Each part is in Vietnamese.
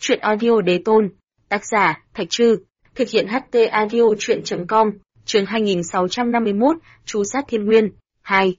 Chuyện audio đế tôn. Tác giả, Thạch Trư. Thực hiện HT audio chuyện.com. Chương 2651, Chú sát thiên nguyên. 2.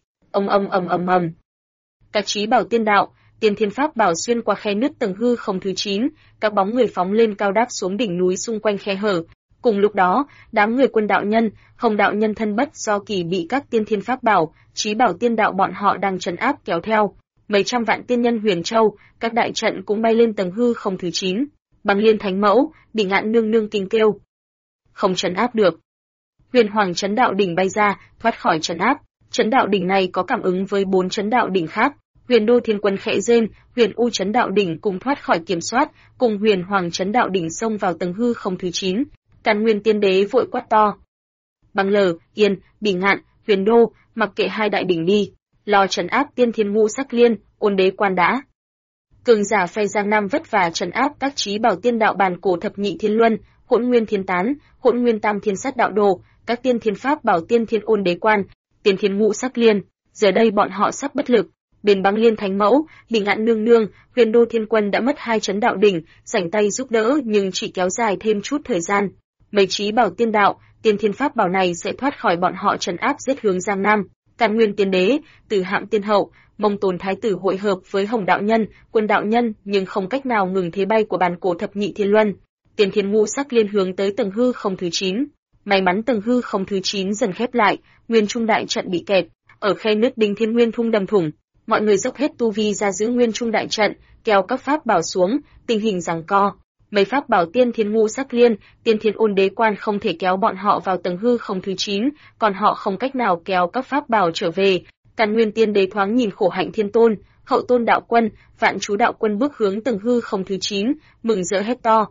Ầm. Các trí bảo tiên đạo, tiên thiên pháp bảo xuyên qua khe nứt tầng hư không thứ 9, các bóng người phóng lên cao đáp xuống đỉnh núi xung quanh khe hở. Cùng lúc đó, đám người Quân đạo nhân, Hồng đạo nhân thân bất do kỳ bị các tiên thiên pháp bảo, trí bảo tiên đạo bọn họ đang trấn áp kéo theo. Mấy trăm vạn tiên nhân Huyền Châu, các đại trận cũng bay lên tầng hư không thứ 9. Băng Liên Thánh Mẫu, Bỉ Ngạn nương nương kinh kêu. Không trấn áp được. Huyền Hoàng Trấn Đạo đỉnh bay ra, thoát khỏi trấn áp. Trấn Đạo đỉnh này có cảm ứng với 4 trấn đạo đỉnh khác. Huyền Đô Thiên Quân khẽ rên, Huyền U Trấn Đạo đỉnh cùng thoát khỏi kiểm soát, cùng Huyền Hoàng Trấn Đạo đỉnh xông vào tầng hư không thứ 9. Càn Nguyên Tiên Đế vội quát to. Băng Lờ, Yên, Bỉ Ngạn, Huyền Đô, mặc kệ hai đại đỉnh đi, lo trấn áp Tiên Thiên Ngũ Sắc Liên, Ôn Đế Quan đã. Cường giả phe Giang Nam vất vả trấn áp các trí bảo tiên đạo bàn cổ thập nhị thiên luân, Hỗn Nguyên Thiên Tán, Hỗn Nguyên Tam Thiên Sát Đạo Đồ, các tiên thiên pháp bảo Tiên Thiên Ôn Đế Quan, Tiên Thiên Ngũ Sắc Liên, giờ đây bọn họ sắp bất lực. Bên Băng Liên Thánh Mẫu, Bỉ Ngạn nương nương, Huyền Đô Thiên Quân đã mất 2 trấn đạo đỉnh, rảnh tay giúp đỡ nhưng chỉ kéo dài thêm chút thời gian. Mấy trí bảo tiên đạo, tiên thiên pháp bảo này sẽ thoát khỏi bọn họ trấn áp giết hướng Giang Nam. Càn Nguyên Tiên Đế, Từ Hạm Tiên Hậu, Mông Tồn Thái tử hội hợp với Hồng đạo nhân, Quân đạo nhân, nhưng không cách nào ngừng thế bay của bàn cổ thập nhị thiên luân. Tiên Thiên Ngũ Sắc Liên hướng tới tầng hư không thứ 9. May mắn tầng hư không thứ 9 dần khép lại, Nguyên Trung đại trận bị kẹt, ở khe nứt Đinh Thiên Nguyên Thung đâm thủng. Mọi người dốc hết tu vi ra giữ Nguyên Trung đại trận, kéo các pháp bảo xuống, tình hình giằng co. Mấy pháp bảo Tiên Thiên Ngũ Sắc Liên, Tiên Thiên Ôn Đế Quan không thể kéo bọn họ vào tầng hư không thứ 9, còn họ không cách nào kéo các pháp bảo trở về. Càn Nguyên Tiên Đế thoáng nhìn Khổ Hạnh Thiên Tôn, Hậu Tôn Đạo Quân, Vạn Chú Đạo Quân bước hướng tầng hư không thứ 9, mừng rỡ hét to.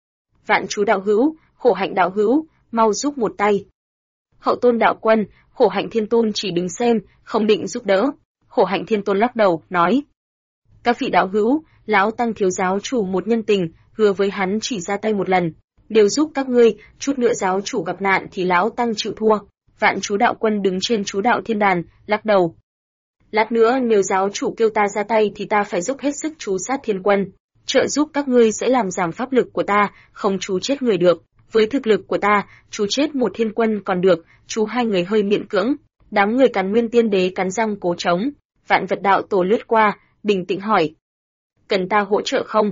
Vạn Chú Đạo Hữu, Khổ Hạnh Đạo Hữu, mau giúp một tay. Hậu Tôn Đạo Quân, Khổ Hạnh Thiên Tôn chỉ đứng xem, không định giúp đỡ. Khổ Hạnh Thiên Tôn lắc đầu, nói. Các vị đạo hữu, lão tăng thiếu giáo chủ một nhân tình, hứa với hắn chỉ ra tay một lần, đều giúp các ngươi, chút nữa giáo chủ gặp nạn thì lão tăng chịu thua. Vạn Chú Đạo Quân đứng trên Chú Đạo Thiên Đàn, lắc đầu. Lát nữa nếu giáo chủ kêu ta ra tay thì ta phải dốc hết sức chú sát thiên quân, trợ giúp các ngươi sẽ làm giảm pháp lực của ta, không chú chết người được. Với thực lực của ta, chú chết một thiên quân còn được, chú hai người hơi miễn cưỡng. Đám người Càn Nguyên Tiên Đế cắn răng cố chống. Vạn Vật Đạo Tổ lướt qua, bình tĩnh hỏi. Cần ta hỗ trợ không?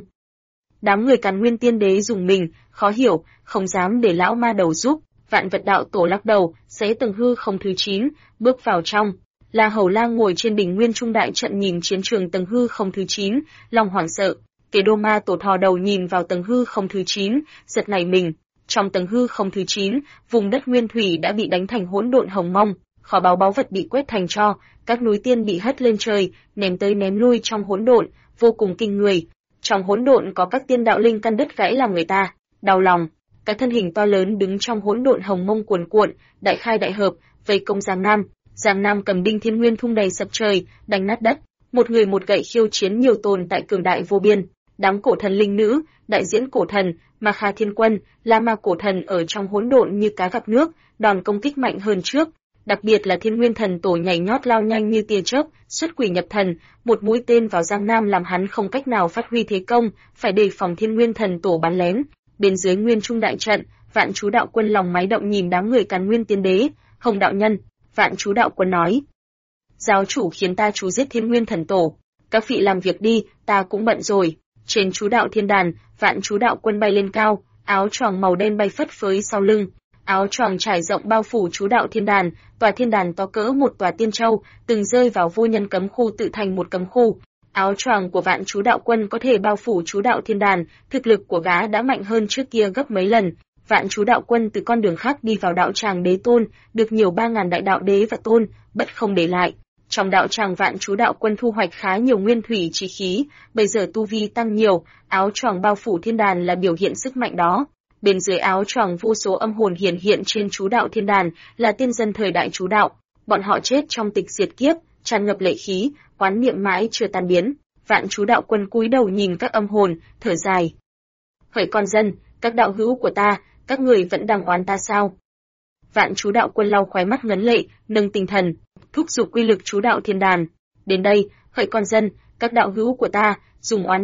Đám người Càn Nguyên Tiên Đế dùng mình, khó hiểu, không dám để lão ma đầu giúp. Vạn Vật Đạo Tổ lắc đầu, xé tầng hư không thứ 9, bước vào trong. La Hầu Lang ngồi trên đỉnh Nguyên Trung đại trận nhìn chiến trường tầng hư không thứ 9, lòng hoảng sợ. Kế Đô Ma Tổ thò đầu nhìn vào tầng hư không thứ 9, giật nảy mình. Trong tầng hư không thứ 9, vùng đất nguyên thủy đã bị đánh thành hỗn độn hồng mông, kho báu vật bị quét thành tro, các núi tiên bị hất lên trời, ném tới ném lui trong hỗn độn, vô cùng kinh người. Trong hỗn độn có các tiên đạo linh căn đứt gãy làm người ta đau lòng. Các thân hình to lớn đứng trong hỗn độn hồng mông cuồn cuộn, đại khai đại hợp, vây công Giang Nam. Giang Nam cầm Đinh Thiên Nguyên Thung đầy sập trời, đánh nát đất. Một người một gậy khiêu chiến nhiều tồn tại cường đại vô biên. Đám cổ thần linh nữ, đại diễn cổ thần, Ma Kha Thiên Quân, La Ma cổ thần ở trong hỗn độn như cá gặp nước, đòn công kích mạnh hơn trước. Đặc biệt là Thiên Nguyên Thần Tổ nhảy nhót lao nhanh như tia chớp, xuất quỷ nhập thần, một mũi tên vào Giang Nam làm hắn không cách nào phát huy thế công, phải đề phòng Thiên Nguyên Thần Tổ bắn lén. Bên dưới Nguyên Trung đại trận, Vạn Chú Đạo Quân lòng máy động nhìn đám người Càn Nguyên Tiên Đế, Hồng đạo nhân. Vạn Chú Đạo Quân nói: giáo chủ khiến ta chú giết Thiên Nguyên Thần Tổ, các vị làm việc đi, ta cũng bận rồi. Trên Chú Đạo Thiên Đàn, Vạn Chú Đạo Quân bay lên cao, áo choàng màu đen bay phất phới sau lưng. Áo choàng trải rộng bao phủ Chú Đạo Thiên Đàn, tòa thiên đàn to cỡ một tòa tiên châu, từng rơi vào vô nhân cấm khu tự thành một cấm khu. Áo choàng của Vạn Chú Đạo Quân có thể bao phủ Chú Đạo Thiên Đàn, thực lực của gã đã mạnh hơn trước kia gấp mấy lần. Vạn Chú Đạo Quân từ con đường khác đi vào đạo tràng đế tôn, được nhiều 3000 đại đạo đế và tôn, bất không để lại. Trong đạo tràng Vạn Chú Đạo Quân thu hoạch khá nhiều nguyên thủy chi khí, bây giờ tu vi tăng nhiều, áo choàng bao phủ thiên đàn là biểu hiện sức mạnh đó. Bên dưới áo choàng vô số âm hồn hiển hiện trên Chú Đạo Thiên Đàn, là tiên dân thời đại Chú Đạo. Bọn họ chết trong tịch diệt kiếp, tràn ngập lệ khí, oán niệm mãi chưa tan biến. Vạn Chú Đạo Quân cúi đầu nhìn các âm hồn, thở dài. Hỡi con dân, các đạo hữu của ta, các người vẫn đang oán ta sao? Vạn Chú Đạo Quân lau khóe mắt ngấn lệ, nâng tinh thần, thúc giục quy lực Chú Đạo Thiên Đàn. Đến đây, hỡi con dân, các đạo hữu của ta, dùng oán niệm,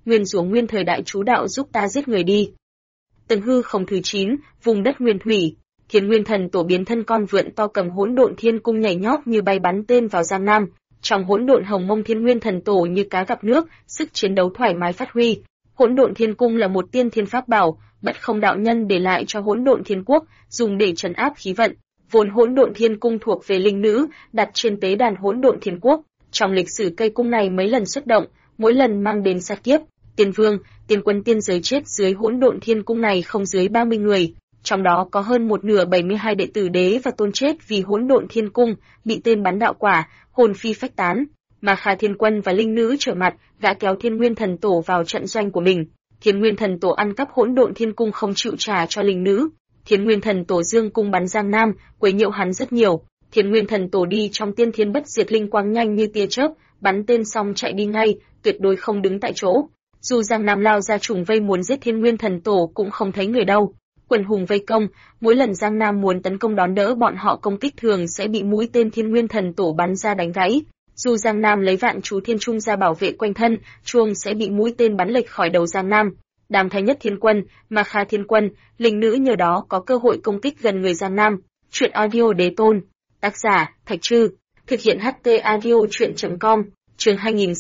nguyên rủa nguyên thời đại chú đạo giúp ta giết người đi. Tầng hư không thứ 9, vùng đất nguyên thủy. Thiên Nguyên Thần Tổ biến thân con vượn to cầm Hỗn Độn Thiên Cung nhảy nhót như bay bắn tên vào Giang Nam. Trong Hỗn Độn Hồng Mông Thiên Nguyên Thần Tổ như cá gặp nước, sức chiến đấu thoải mái phát huy. Hỗn Độn Thiên Cung là một tiên thiên pháp bảo, Bất Không đạo nhân để lại cho Hỗn Độn Thiên Quốc, dùng để trấn áp khí vận. Vốn Hỗn Độn Thiên Cung thuộc về linh nữ, đặt trên tế đàn Hỗn Độn Thiên Quốc. Trong lịch sử cây cung này mấy lần xuất động, mỗi lần mang đến sát kiếp. Tiên vương, tiên quân tiên giới chết dưới Hỗn Độn Thiên Cung này không dưới 30 người. Trong đó có hơn một nửa 72 đệ tử đế và tôn chết vì Hỗn Độn Thiên Cung, bị tên bắn đạo quả, hồn phi phách tán. Mà Kha Thiên Quân và linh nữ trở mặt, gã kéo Thiên Nguyên Thần Tổ vào trận doanh của mình. Thiên Nguyên Thần Tổ ăn cắp Hỗn Độn Thiên Cung không chịu trả cho linh nữ. Thiên Nguyên Thần Tổ dương cung bắn Giang Nam, quấy nhiễu hắn rất nhiều. Thiên Nguyên Thần Tổ đi trong tiên thiên bất diệt linh quang nhanh như tia chớp, bắn tên xong chạy đi ngay, tuyệt đối không đứng tại chỗ. Dù Giang Nam lao ra trùng vây muốn giết Thiên Nguyên Thần Tổ cũng không thấy người đâu. Quần hùng vây công, mỗi lần Giang Nam muốn tấn công đón đỡ bọn họ công kích thường sẽ bị mũi tên Thiên Nguyên Thần Tổ bắn ra đánh gãy. Dù Giang Nam lấy Vạn Chú Thiên Trung ra bảo vệ quanh thân, chuông sẽ bị mũi tên bắn lệch khỏi đầu Giang Nam. Đàm Thái Nhất Thiên Quân, Ma Kha Thiên Quân, linh nữ nhờ đó có cơ hội công kích gần người Giang Nam. Truyện audio Đế Tôn. Tác giả: Thạch Trư. Thực hiện HT audio truyện.com. Chương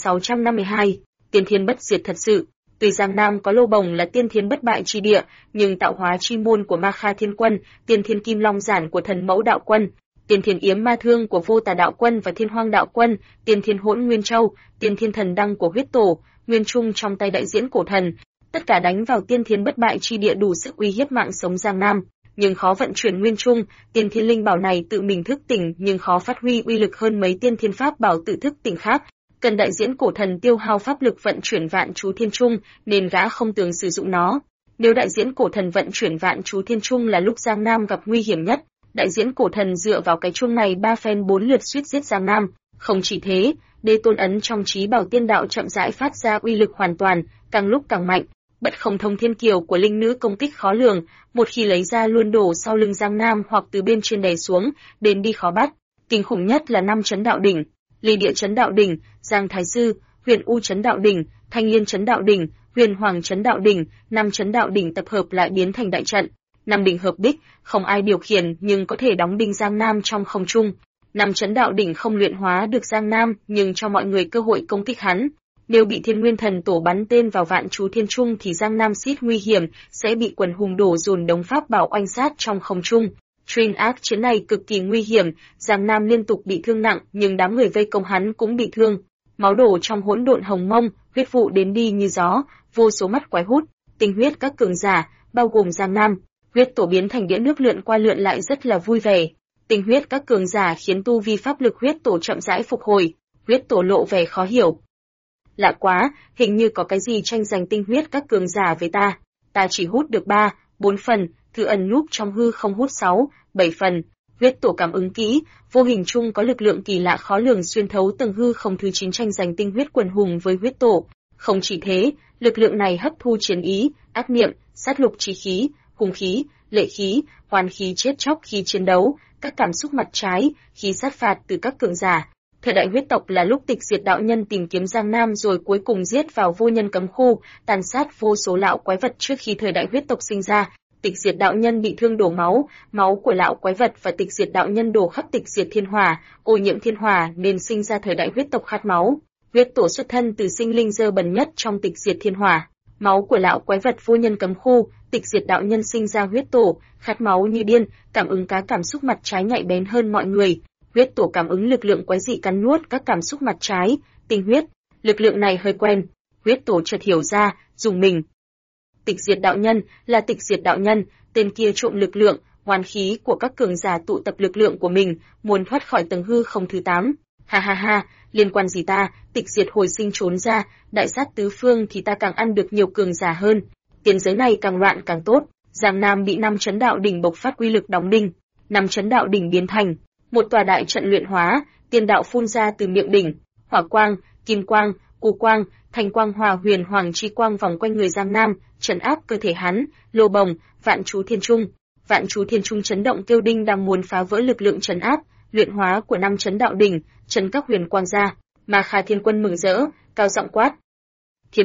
2652. Tiên thiên bất diệt thật sự. Tuy Giang Nam có Lô Bồng là tiên thiên bất bại chi địa, nhưng tạo hóa chi môn của Ma Kha Thiên Quân, tiên thiên kim long giản của Thần Mẫu Đạo Quân, tiên thiên yếm ma thương của Vô Tà Đạo Quân và Thiên Hoang Đạo Quân, tiên thiên hỗn nguyên châu, tiên thiên thần đăng của Huyết Tổ, nguyên trung trong tay đại diễn cổ thần, tất cả đánh vào tiên thiên bất bại chi địa đủ sức uy hiếp mạng sống Giang Nam. Nhưng khó vận chuyển nguyên trung, tiên thiên linh bảo này tự mình thức tỉnh nhưng khó phát huy uy lực hơn mấy tiên thiên pháp bảo tự thức tỉnh khác. Cần đại diễn cổ thần tiêu hao pháp lực vận chuyển Vạn Chú Thiên Trung, nên gã không tưởng sử dụng nó. Nếu đại diễn cổ thần vận chuyển Vạn Chú Thiên Trung là lúc Giang Nam gặp nguy hiểm nhất, đại diễn cổ thần dựa vào cái chuông này 3 phen 4 lượt suýt giết Giang Nam. Không chỉ thế, Đế Tôn ấn trong Chí Bảo Tiên Đạo chậm rãi phát ra uy lực hoàn toàn, càng lúc càng mạnh. Bất Không Thông Thiên Kiều của linh nữ công kích khó lường, một khi lấy ra luôn đổ sau lưng Giang Nam hoặc từ bên trên đè xuống, đến đi khó bắt. Kinh khủng nhất là 5 chấn đạo đỉnh. Ly Địa Chấn Đạo Đỉnh, Giang Thái Sư, Huyền U Chấn Đạo Đỉnh, Thanh Liên Chấn Đạo Đỉnh, Huyền Hoàng Chấn Đạo Đỉnh, 5 chấn đạo đỉnh tập hợp lại biến thành đại trận. 5 đỉnh hợp bích, không ai điều khiển nhưng có thể đóng đinh Giang Nam trong không trung. 5 chấn đạo đỉnh không luyện hóa được Giang Nam nhưng cho mọi người cơ hội công kích hắn. Nếu bị Thiên Nguyên Thần Tổ bắn tên vào Vạn Chú Thiên Trung thì Giang Nam xít nguy hiểm, sẽ bị quần hùng đổ dồn đống pháp bảo oanh sát trong không trung. Truyền ác chiến này cực kỳ nguy hiểm, Giang Nam liên tục bị thương nặng nhưng đám người vây công hắn cũng bị thương. Máu đổ trong hỗn độn hồng mông, huyết vụ đến đi như gió, vô số mắt quái hút, tinh huyết các cường giả, bao gồm Giang Nam, huyết tổ biến thành đĩa nước lượn qua lượn lại rất là vui vẻ. Tinh huyết các cường giả khiến tu vi pháp lực huyết tổ chậm rãi phục hồi, huyết tổ lộ vẻ khó hiểu. Lạ quá, hình như có cái gì tranh giành tinh huyết các cường giả với ta chỉ hút được 3, 4 phần, Thư ẩn núp trong hư không hút 6, 7 phần. Huyết tổ cảm ứng kỹ, vô hình chung có lực lượng kỳ lạ khó lường xuyên thấu tầng hư không thứ 9 tranh giành tinh huyết quần hùng với huyết tổ. Không chỉ thế, lực lượng này hấp thu chiến ý, ác niệm, sát lục chí khí, hung khí, lệ khí, hoàn khí chết chóc khi chiến đấu, các cảm xúc mặt trái, khí sát phạt từ các cường giả. Thời đại huyết tộc là lúc Tịch Diệt đạo nhân tìm kiếm Giang Nam rồi cuối cùng giết vào vô nhân cấm khu, tàn sát vô số lão quái vật trước khi thời đại huyết tộc sinh ra. Tịch Diệt đạo nhân bị thương đổ máu, máu của lão quái vật và Tịch Diệt đạo nhân đổ khắp Tịch Diệt thiên hỏa, ô nhiễm thiên hỏa nên sinh ra thời đại huyết tộc khát máu. Huyết tổ xuất thân từ sinh linh dơ bẩn nhất trong Tịch Diệt thiên hỏa, máu của lão quái vật vô nhân cấm khu, Tịch Diệt đạo nhân sinh ra huyết tổ, khát máu như điên, cảm ứng các cảm xúc mặt trái nhạy bén hơn mọi người. Huyết tổ cảm ứng lực lượng quái dị cắn nuốt các cảm xúc mặt trái, tinh huyết, lực lượng này hơi quen. Huyết tổ chợt hiểu ra, dùng mình. Tịch Diệt đạo nhân là Tịch Diệt đạo nhân, tên kia trộm lực lượng, oán khí của các cường giả tụ tập lực lượng của mình, muốn thoát khỏi tầng hư không thứ 8. Ha ha ha, liên quan gì ta, Tịch Diệt hồi sinh trốn ra, đại sát tứ phương thì ta càng ăn được nhiều cường giả hơn. Tiền giới này càng loạn càng tốt. Giang Nam bị 5 chấn đạo đỉnh bộc phát uy lực đóng đinh, 5 chấn đạo đỉnh biến thành một tòa đại trận luyện hóa, tiên đạo phun ra từ miệng đỉnh, hỏa quang, kim quang, u quang, thanh quang hòa huyền hoàng chi quang vòng quanh người Giang Nam, trấn áp cơ thể hắn. Lô Bồng, Vạn Chú Thiên Trung. Vạn Chú Thiên Trung chấn động kêu đinh đang muốn phá vỡ lực lượng trấn áp, luyện hóa của 5 chấn đạo đỉnh, chấn các huyền quang ra. Mà Kha Thiên Quân mừng rỡ, cao giọng quát: Thiên Nguyên,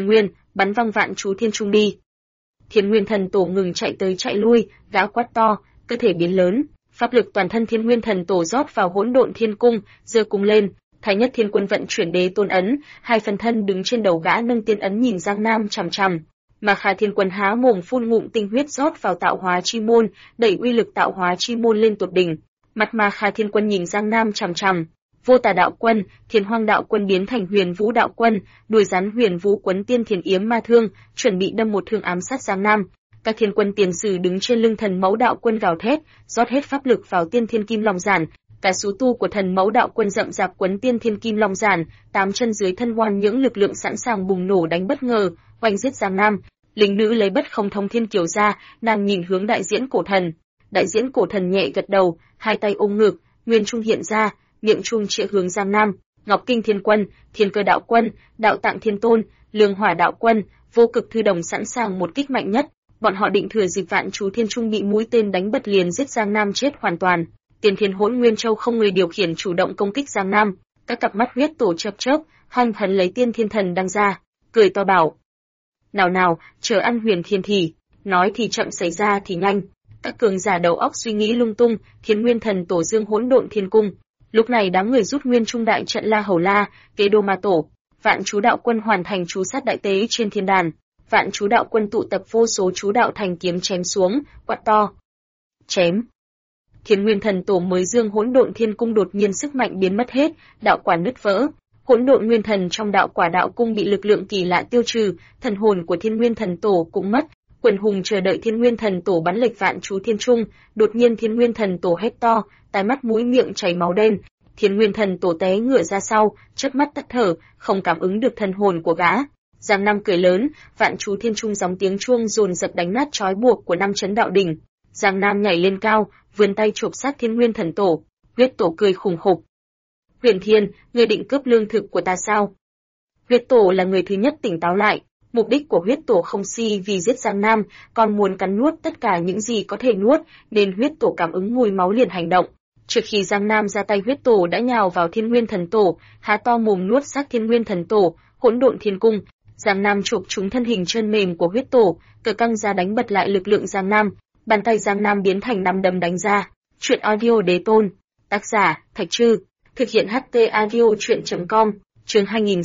bắn văng Vạn Chú Thiên Trung đi. Thiên Nguyên Thần Tổ ngừng chạy tới chạy lui, gã quát to, cơ thể biến lớn, pháp lực toàn thân Thiên Nguyên Thần Tổ rót vào Hỗn Độn Thiên Cung, giơ cung lên. Thái Nhất Thiên Quân vận chuyển Đế Tôn ấn, hai phần thân đứng trên đầu gã nâng tiên ấn nhìn Giang Nam chằm chằm. Mà Kha Thiên Quân há mồm phun ngụm tinh huyết rót vào tạo hóa chi môn, đẩy uy lực tạo hóa chi môn lên tột đỉnh. Mặt mà Kha Thiên Quân nhìn Giang Nam chằm chằm. Vô Tà Đạo Quân, Thiên Hoang Đạo Quân biến thành Huyền Vũ Đạo Quân, đuôi rắn Huyền Vũ quấn Tiên Thiền Yếm Ma Thương, chuẩn bị đâm một thương ám sát Giang Nam. Các thiên quân tiền sử đứng trên lưng Thần Mẫu Đạo Quân gào thét, rót hết pháp lực vào Tiên Thiên Kim Long Giản. Cả số tu của Thần Mẫu Đạo Quân rậm rạp quấn Tiên Thiên Kim Long Giản, tám chân dưới thân hoan những lực lượng sẵn sàng bùng nổ đánh bất ngờ, oanh giết Giang Nam. Lính nữ lấy Bất Không Thông Thiên Kiều ra, nàng nhìn hướng Đại Diễn Cổ Thần. Đại Diễn Cổ Thần nhẹ gật đầu, hai tay ôm ngực, nguyên trung hiện ra, miệng trung chĩa hướng Giang Nam. Ngọc Kinh Thiên Quân, Thiên Cơ Đạo Quân, Đạo Tạng Thiên Tôn, Lương Hỏa Đạo Quân, Vô Cực Thư Đồng sẵn sàng một kích mạnh nhất. Bọn họ định thừa dịp Vạn Chú Thiên Trung bị mũi tên đánh bật liền giết Giang Nam chết hoàn toàn. Tiên Thiên Hỗn Nguyên Châu không người điều khiển chủ động công kích Giang Nam. Các cặp mắt huyết tổ chớp chớp, hoành hấn lấy Tiên Thiên Thần đăng ra, cười to bảo: nào nào, chờ ăn Huyền Thiên thì, nói thì chậm xảy ra thì nhanh. Các cường giả đầu óc suy nghĩ lung tung, Thiên Nguyên Thần Tổ dương Hỗn Độn Thiên Cung. Lúc này đám người rút nguyên trung đại trận La Hầu La, kế Đô Ma Tổ. Vạn Chú Đạo Quân hoàn thành chú sát đại tế trên thiên đàn. Vạn Chú Đạo Quân tụ tập vô số chú đạo thành kiếm chém xuống, quát to: chém! Thiên Nguyên Thần Tổ mới dương Hỗn Độn Thiên Cung đột nhiên sức mạnh biến mất hết, đạo quả nứt vỡ. Hỗn Độn Nguyên Thần trong đạo quả đạo cung bị lực lượng kỳ lạ tiêu trừ, thần hồn của Thiên Nguyên Thần Tổ cũng mất. Quần hùng chờ đợi Thiên Nguyên Thần Tổ bắn lệch Vạn Chú Thiên Trung, đột nhiên Thiên Nguyên Thần Tổ hét to, tai mắt mũi miệng chảy máu đen. Thiên Nguyên Thần Tổ té ngửa ra sau, chớp mắt tắt thở, không cảm ứng được thần hồn của gã. Giang Nam cười lớn, Vạn Chú Thiên Trung gióng tiếng chuông dồn dập đánh nát trói buộc của năm chấn đạo đỉnh. Giang Nam nhảy lên cao, vươn tay chộp sát Thiên Nguyên Thần Tổ. Huyết Tổ cười khủng khục: Huyền Thiên, ngươi định cướp lương thực của ta sao? Huyết Tổ là người thứ nhất tỉnh táo lại. Mục đích của Huyết Tổ không si vì giết Giang Nam, còn muốn cắn nuốt tất cả những gì có thể nuốt, nên Huyết Tổ cảm ứng mùi máu liền hành động. Trước khi Giang Nam ra tay, Huyết Tổ đã nhào vào Thiên Nguyên Thần Tổ, há to mồm nuốt xác Thiên Nguyên Thần Tổ, Hỗn Độn Thiên Cung. Giang Nam chụp trúng thân hình chân mềm của Huyết Tổ, cờ căng ra đánh bật lại lực lượng Giang Nam. Bàn tay Giang Nam biến thành nắm đấm đánh ra. Truyện audio Đế Tôn, tác giả Thạch Trư, thực hiện HT audio truyện.com, chương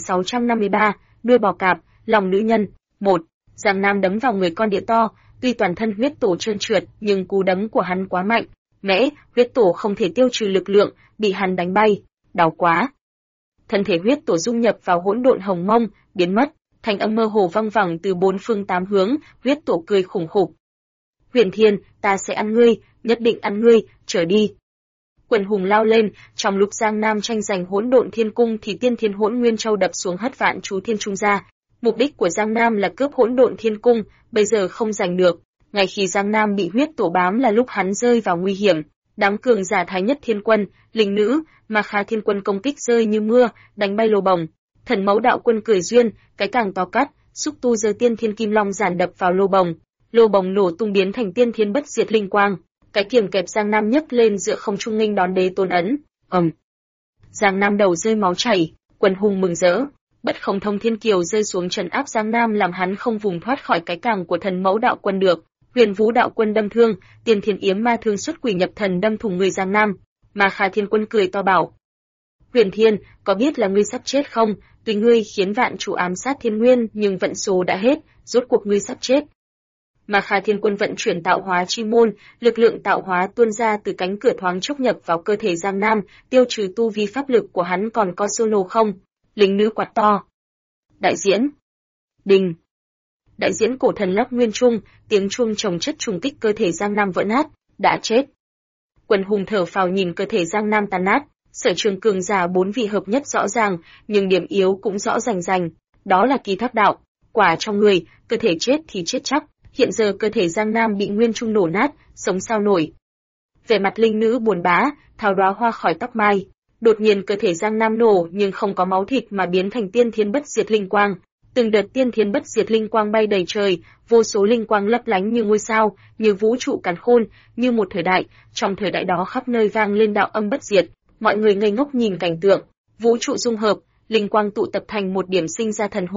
2653, nuôi bò cạp, lòng nữ nhân. 1. Giang Nam đấm vào người con địa to, tuy toàn thân Huyết Tổ trơn trượt, nhưng cú đấm của hắn quá mạnh, mẽ, Huyết Tổ không thể tiêu trừ lực lượng, bị hắn đánh bay, đau quá. Thân thể Huyết Tổ dung nhập vào hỗn độn hồng mông, biến mất, thanh âm mơ hồ vang vẳng từ bốn phương tám hướng, Huyết Tổ cười khủng khục: Huyền Thiên, ta sẽ ăn ngươi, nhất định ăn ngươi, trở đi. Quần hùng lao lên, trong lúc Giang Nam tranh giành Hỗn Độn Thiên Cung thì Tiên Thiên Hỗn Nguyên Châu đập xuống hất Vạn Chú Thiên Trung ra. Mục đích của Giang Nam là cướp Hỗn Độn Thiên Cung, bây giờ không giành được. Ngay khi Giang Nam bị Huyết Tổ bám là lúc hắn rơi vào nguy hiểm. Đám cường giả Thái Nhất Thiên Quân, Linh Nữ, mà Kha Thiên Quân công kích rơi như mưa, đánh bay lô bồng. Thần Mẫu Đạo Quân cười duyên, cái càng to cắt, xúc tu giơ Tiên Thiên Kim Long giản đập vào lô bồng. Lô bồng nổ tung biến thành Tiên Thiên Bất Diệt Linh Quang. Cái kiềm kẹp Giang Nam nhấc lên giữa không trung nghênh đón Đế Tôn ấn. Giang Nam đầu rơi máu chảy, quần hùng mừng rỡ. Bất Không Thông Thiên Kiều rơi xuống trấn áp Giang Nam làm hắn không vùng thoát khỏi cái càng của Thần Mẫu Đạo Quân được. Huyền Vũ Đạo Quân đâm thương, Tiên Thiên Yếm Ma Thương xuất quỷ nhập thần đâm thủng người Giang Nam. Mà Kha Thiên Quân cười to bảo: Huyền Thiên, có biết là ngươi sắp chết không? Tuy ngươi khiến Vạn Chủ ám sát Thiên Nguyên, nhưng vận số đã hết, rốt cuộc ngươi sắp chết. Mà Kha Thiên Quân vận chuyển tạo hóa chi môn, lực lượng tạo hóa tuôn ra từ cánh cửa thoáng chốc nhập vào cơ thể Giang Nam, tiêu trừ tu vi pháp lực của hắn còn có solo không. Lính nữ quát to: Đại diễn! Đình! Đại diễn cổ thần lắp nguyên trung, tiếng chuông chồng chất trùng kích cơ thể Giang Nam vỡ nát, đã chết. Quần hùng thở phào nhìn cơ thể Giang Nam tan nát, sở trường cường giả bốn vị hợp nhất rõ ràng, nhưng điểm yếu cũng rõ rành rành, đó là kỳ thác đạo, quả trong người, cơ thể chết thì chết chắc. Hiện giờ cơ thể Giang Nam bị nguyên trung nổ nát, sống sao nổi. Vẻ mặt linh nữ buồn bã, tháo đóa hoa khỏi tóc mai. Đột nhiên cơ thể Giang Nam nổ nhưng không có máu thịt mà biến thành Tiên Thiên Bất Diệt Linh Quang. Từng đợt Tiên Thiên Bất Diệt Linh Quang bay đầy trời, vô số linh quang lấp lánh như ngôi sao, như vũ trụ càn khôn, như một thời đại. Trong thời đại đó khắp nơi vang lên đạo âm bất diệt, mọi người ngây ngốc nhìn cảnh tượng. Vũ trụ dung hợp, linh quang tụ tập thành một điểm sinh ra thần hồn,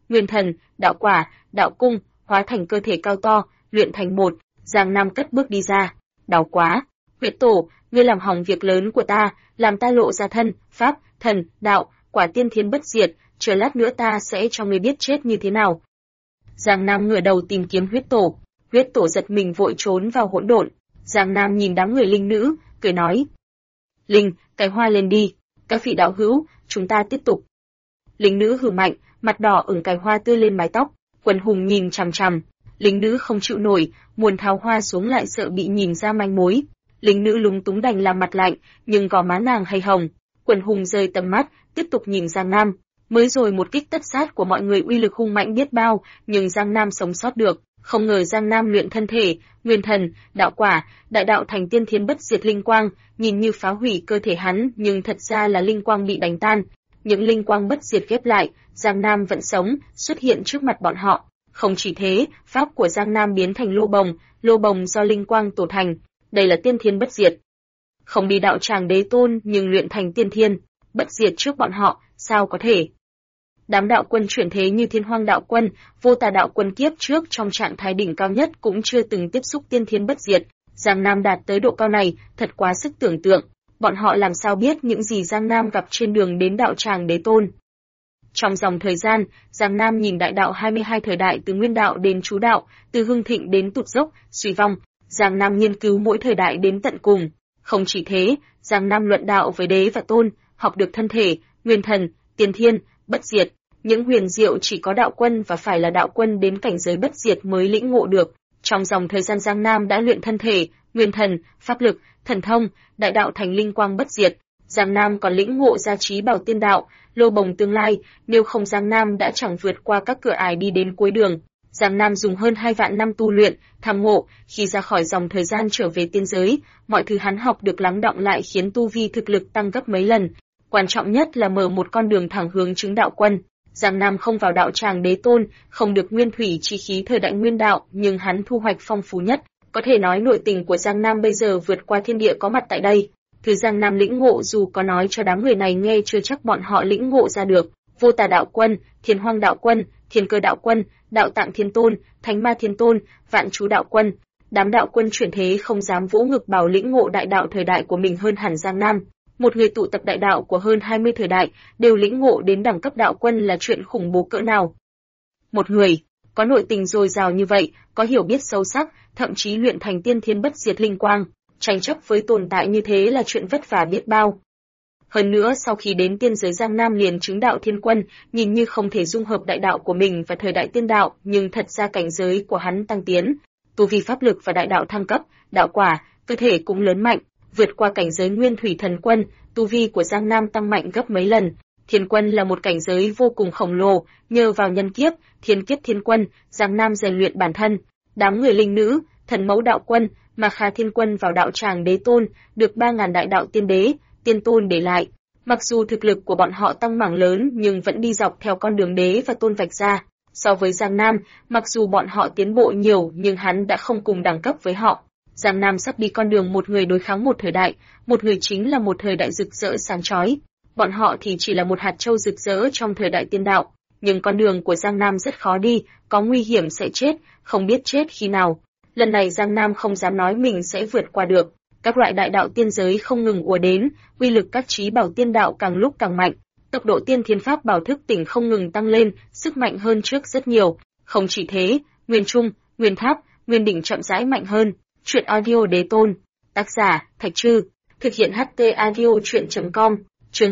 nguyên thần, đạo quả, đạo cung, hóa thành cơ thể cao to, luyện thành một. Giang Nam cất bước đi ra. Đau quá! Huyết tổ, ngươi làm hỏng việc lớn của ta, làm ta lộ ra thân, pháp, thần, đạo, quả tiên thiên bất diệt, chờ lát nữa ta sẽ cho ngươi biết chết như thế nào. Giang Nam ngửa đầu tìm kiếm huyết tổ. Huyết tổ giật mình vội trốn vào hỗn độn. Giang Nam nhìn đám người linh nữ, cười nói: Linh, cái hoa lên đi, các vị đạo hữu, chúng ta tiếp tục. Linh nữ hừ mạnh, mặt đỏ ửng cài hoa tươi lên mái tóc. Quần hùng nhìn chằm chằm. Linh nữ không chịu nổi, muốn tháo hoa xuống lại sợ bị nhìn ra manh mối. Linh nữ lúng túng đành làm mặt lạnh, nhưng gò má nàng hay hồng. Quần hùng rời tầm mắt, tiếp tục nhìn Giang Nam. Mới rồi một kích tất sát của mọi người uy lực hung mạnh biết bao, nhưng Giang Nam sống sót được. Không ngờ Giang Nam luyện thân thể, nguyên thần, đạo quả, đại đạo thành tiên thiên bất diệt linh quang, nhìn như phá hủy cơ thể hắn, nhưng thật ra là linh quang bị đánh tan. Những linh quang bất diệt ghép lại, Giang Nam vẫn sống, xuất hiện trước mặt bọn họ. Không chỉ thế, pháp của Giang Nam biến thành lô bồng do linh quang tổ thành. Đây là tiên thiên bất diệt. Không đi đạo tràng đế tôn nhưng luyện thành tiên thiên bất diệt trước bọn họ, sao có thể? Đám đạo quân chuyển thế như Thiên Hoang đạo quân, Vô Tà đạo quân kiếp trước trong trạng thái đỉnh cao nhất cũng chưa từng tiếp xúc tiên thiên bất diệt. Giang Nam đạt tới độ cao này, thật quá sức tưởng tượng. Bọn họ làm sao biết những gì Giang Nam gặp trên đường đến đạo tràng đế tôn? Trong dòng thời gian, Giang Nam nhìn đại đạo 22 thời đại từ nguyên đạo đến chú đạo, từ hưng thịnh đến tụt dốc, suy vong. Giang Nam nghiên cứu mỗi thời đại đến tận cùng. Không chỉ thế, Giang Nam luận đạo với đế và tôn, học được thân thể, nguyên thần, tiên thiên, bất diệt. Những huyền diệu chỉ có đạo quân và phải là đạo quân đến cảnh giới bất diệt mới lĩnh ngộ được. Trong dòng thời gian Giang Nam đã luyện thân thể, nguyên thần, pháp lực, thần thông, đại đạo thành linh quang bất diệt. Giang Nam còn lĩnh ngộ ra trí bảo tiên đạo, lô bồng tương lai, nếu không Giang Nam đã chẳng vượt qua các cửa ải đi đến cuối đường. Giang Nam dùng hơn 2 vạn năm tu luyện, tham ngộ, khi ra khỏi dòng thời gian trở về tiên giới, mọi thứ hắn học được lắng đọng lại khiến tu vi thực lực tăng gấp mấy lần. Quan trọng nhất là mở một con đường thẳng hướng chứng đạo quân. Giang Nam không vào đạo tràng đế tôn, không được nguyên thủy chi khí thời đại nguyên đạo, nhưng hắn thu hoạch phong phú nhất. Có thể nói nội tình của Giang Nam bây giờ vượt qua thiên địa có mặt tại đây. Thứ Giang Nam lĩnh ngộ dù có nói cho đám người này nghe chưa chắc bọn họ lĩnh ngộ ra được. Vô Tà đạo quân, Thiên Hoang đạo quân, Thiên Cơ đạo quân, Đạo Tạng thiên tôn, Thánh Ma thiên tôn, Vạn Chú đạo quân. Đám đạo quân chuyển thế không dám vỗ ngực bảo lĩnh ngộ đại đạo thời đại của mình hơn hẳn Giang Nam. Một người tụ tập đại đạo của hơn 20 thời đại, đều lĩnh ngộ đến đẳng cấp đạo quân là chuyện khủng bố cỡ nào. Một người, có nội tình dồi dào như vậy, có hiểu biết sâu sắc, thậm chí luyện thành tiên thiên bất diệt linh quang, tranh chấp với tồn tại như thế là chuyện vất vả biết bao. Hơn nữa sau khi đến tiên giới Giang Nam liền chứng đạo thiên quân, nhìn như không thể dung hợp đại đạo của mình và thời đại tiên đạo, nhưng thật ra cảnh giới của hắn tăng tiến, tu vi pháp lực và đại đạo thăng cấp, đạo quả, cơ thể cũng lớn mạnh, vượt qua cảnh giới nguyên thủy thần quân, tu vi của Giang Nam tăng mạnh gấp mấy lần. Thiên quân là một cảnh giới vô cùng khổng lồ, nhờ vào nhân kiếp, thiên kiếp thiên quân, Giang Nam rèn luyện bản thân. Đám người linh nữ, thần mẫu đạo quân, mà Kha thiên quân vào đạo tràng đế tôn, được 3.000 đại đạo tiên đế, tiên tôn để lại. Mặc dù thực lực của bọn họ tăng mảng lớn nhưng vẫn đi dọc theo con đường đế và tôn vạch ra. So với Giang Nam, mặc dù bọn họ tiến bộ nhiều nhưng hắn đã không cùng đẳng cấp với họ. Giang Nam sắp đi con đường một người đối kháng một thời đại, một người chính là một thời đại rực rỡ sáng chói. Bọn họ thì chỉ là một hạt châu rực rỡ trong thời đại tiên đạo. Nhưng con đường của Giang Nam rất khó đi, có nguy hiểm sẽ chết, không biết chết khi nào. Lần này Giang Nam không dám nói mình sẽ vượt qua được. Các loại đại đạo tiên giới không ngừng ùa đến, uy lực các trí bảo tiên đạo càng lúc càng mạnh. Tốc độ tiên thiên pháp bảo thức tỉnh không ngừng tăng lên, sức mạnh hơn trước rất nhiều. Không chỉ thế, Nguyên Trung, Nguyên Tháp, Nguyên Đỉnh chậm rãi mạnh hơn. Truyện audio đế tôn. Tác giả, Thạch Trư. Thực hiện HT audio truyện.com. Chương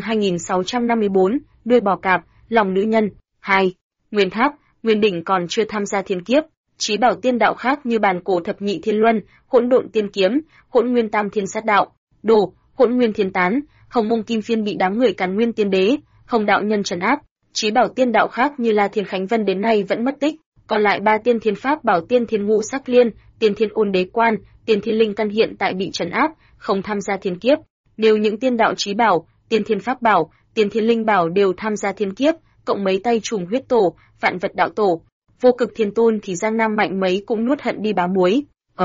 2654, đuôi bò cạp, lòng nữ nhân. 2. Nguyên Tháp, Nguyên Đỉnh còn chưa tham gia thiên kiếp. Chí bảo tiên đạo khác như bàn cổ thập nhị thiên luân, hỗn độn tiên kiếm, hỗn nguyên tam thiên sát đạo, đồ, hỗn nguyên thiên tán, hồng mông kim phiên bị đám người càn nguyên tiên đế, hồng đạo nhân trấn áp. Chí bảo tiên đạo khác như La Thiên Khánh Vân đến nay vẫn mất tích. Còn lại 3 tiên thiên pháp bảo tiên thiên ngũ sắc liên, tiên thiên ôn đế quan, tiên thiên linh căn hiện tại bị trấn áp, không tham gia thiên kiếp. Nếu những tiên đạo chí bảo, tiên thiên pháp bảo, tiên thiên linh bảo đều tham gia thiên kiếp, cộng mấy tay trùm huyết tổ, vạn vật đạo tổ, vô cực thiên tôn thì Giang Nam mạnh mấy cũng nuốt hận đi bá muối.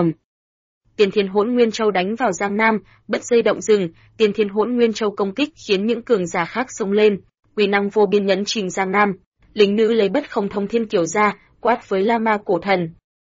Tiên thiên hỗn nguyên châu đánh vào Giang Nam, bất dây động rừng, tiên thiên hỗn nguyên châu công kích khiến những cường giả khác xông lên, uy năng vô biên nhấn chìm Giang Nam. Lính nữ lấy bất không thông thiên kiều ra, quát với La Ma cổ thần.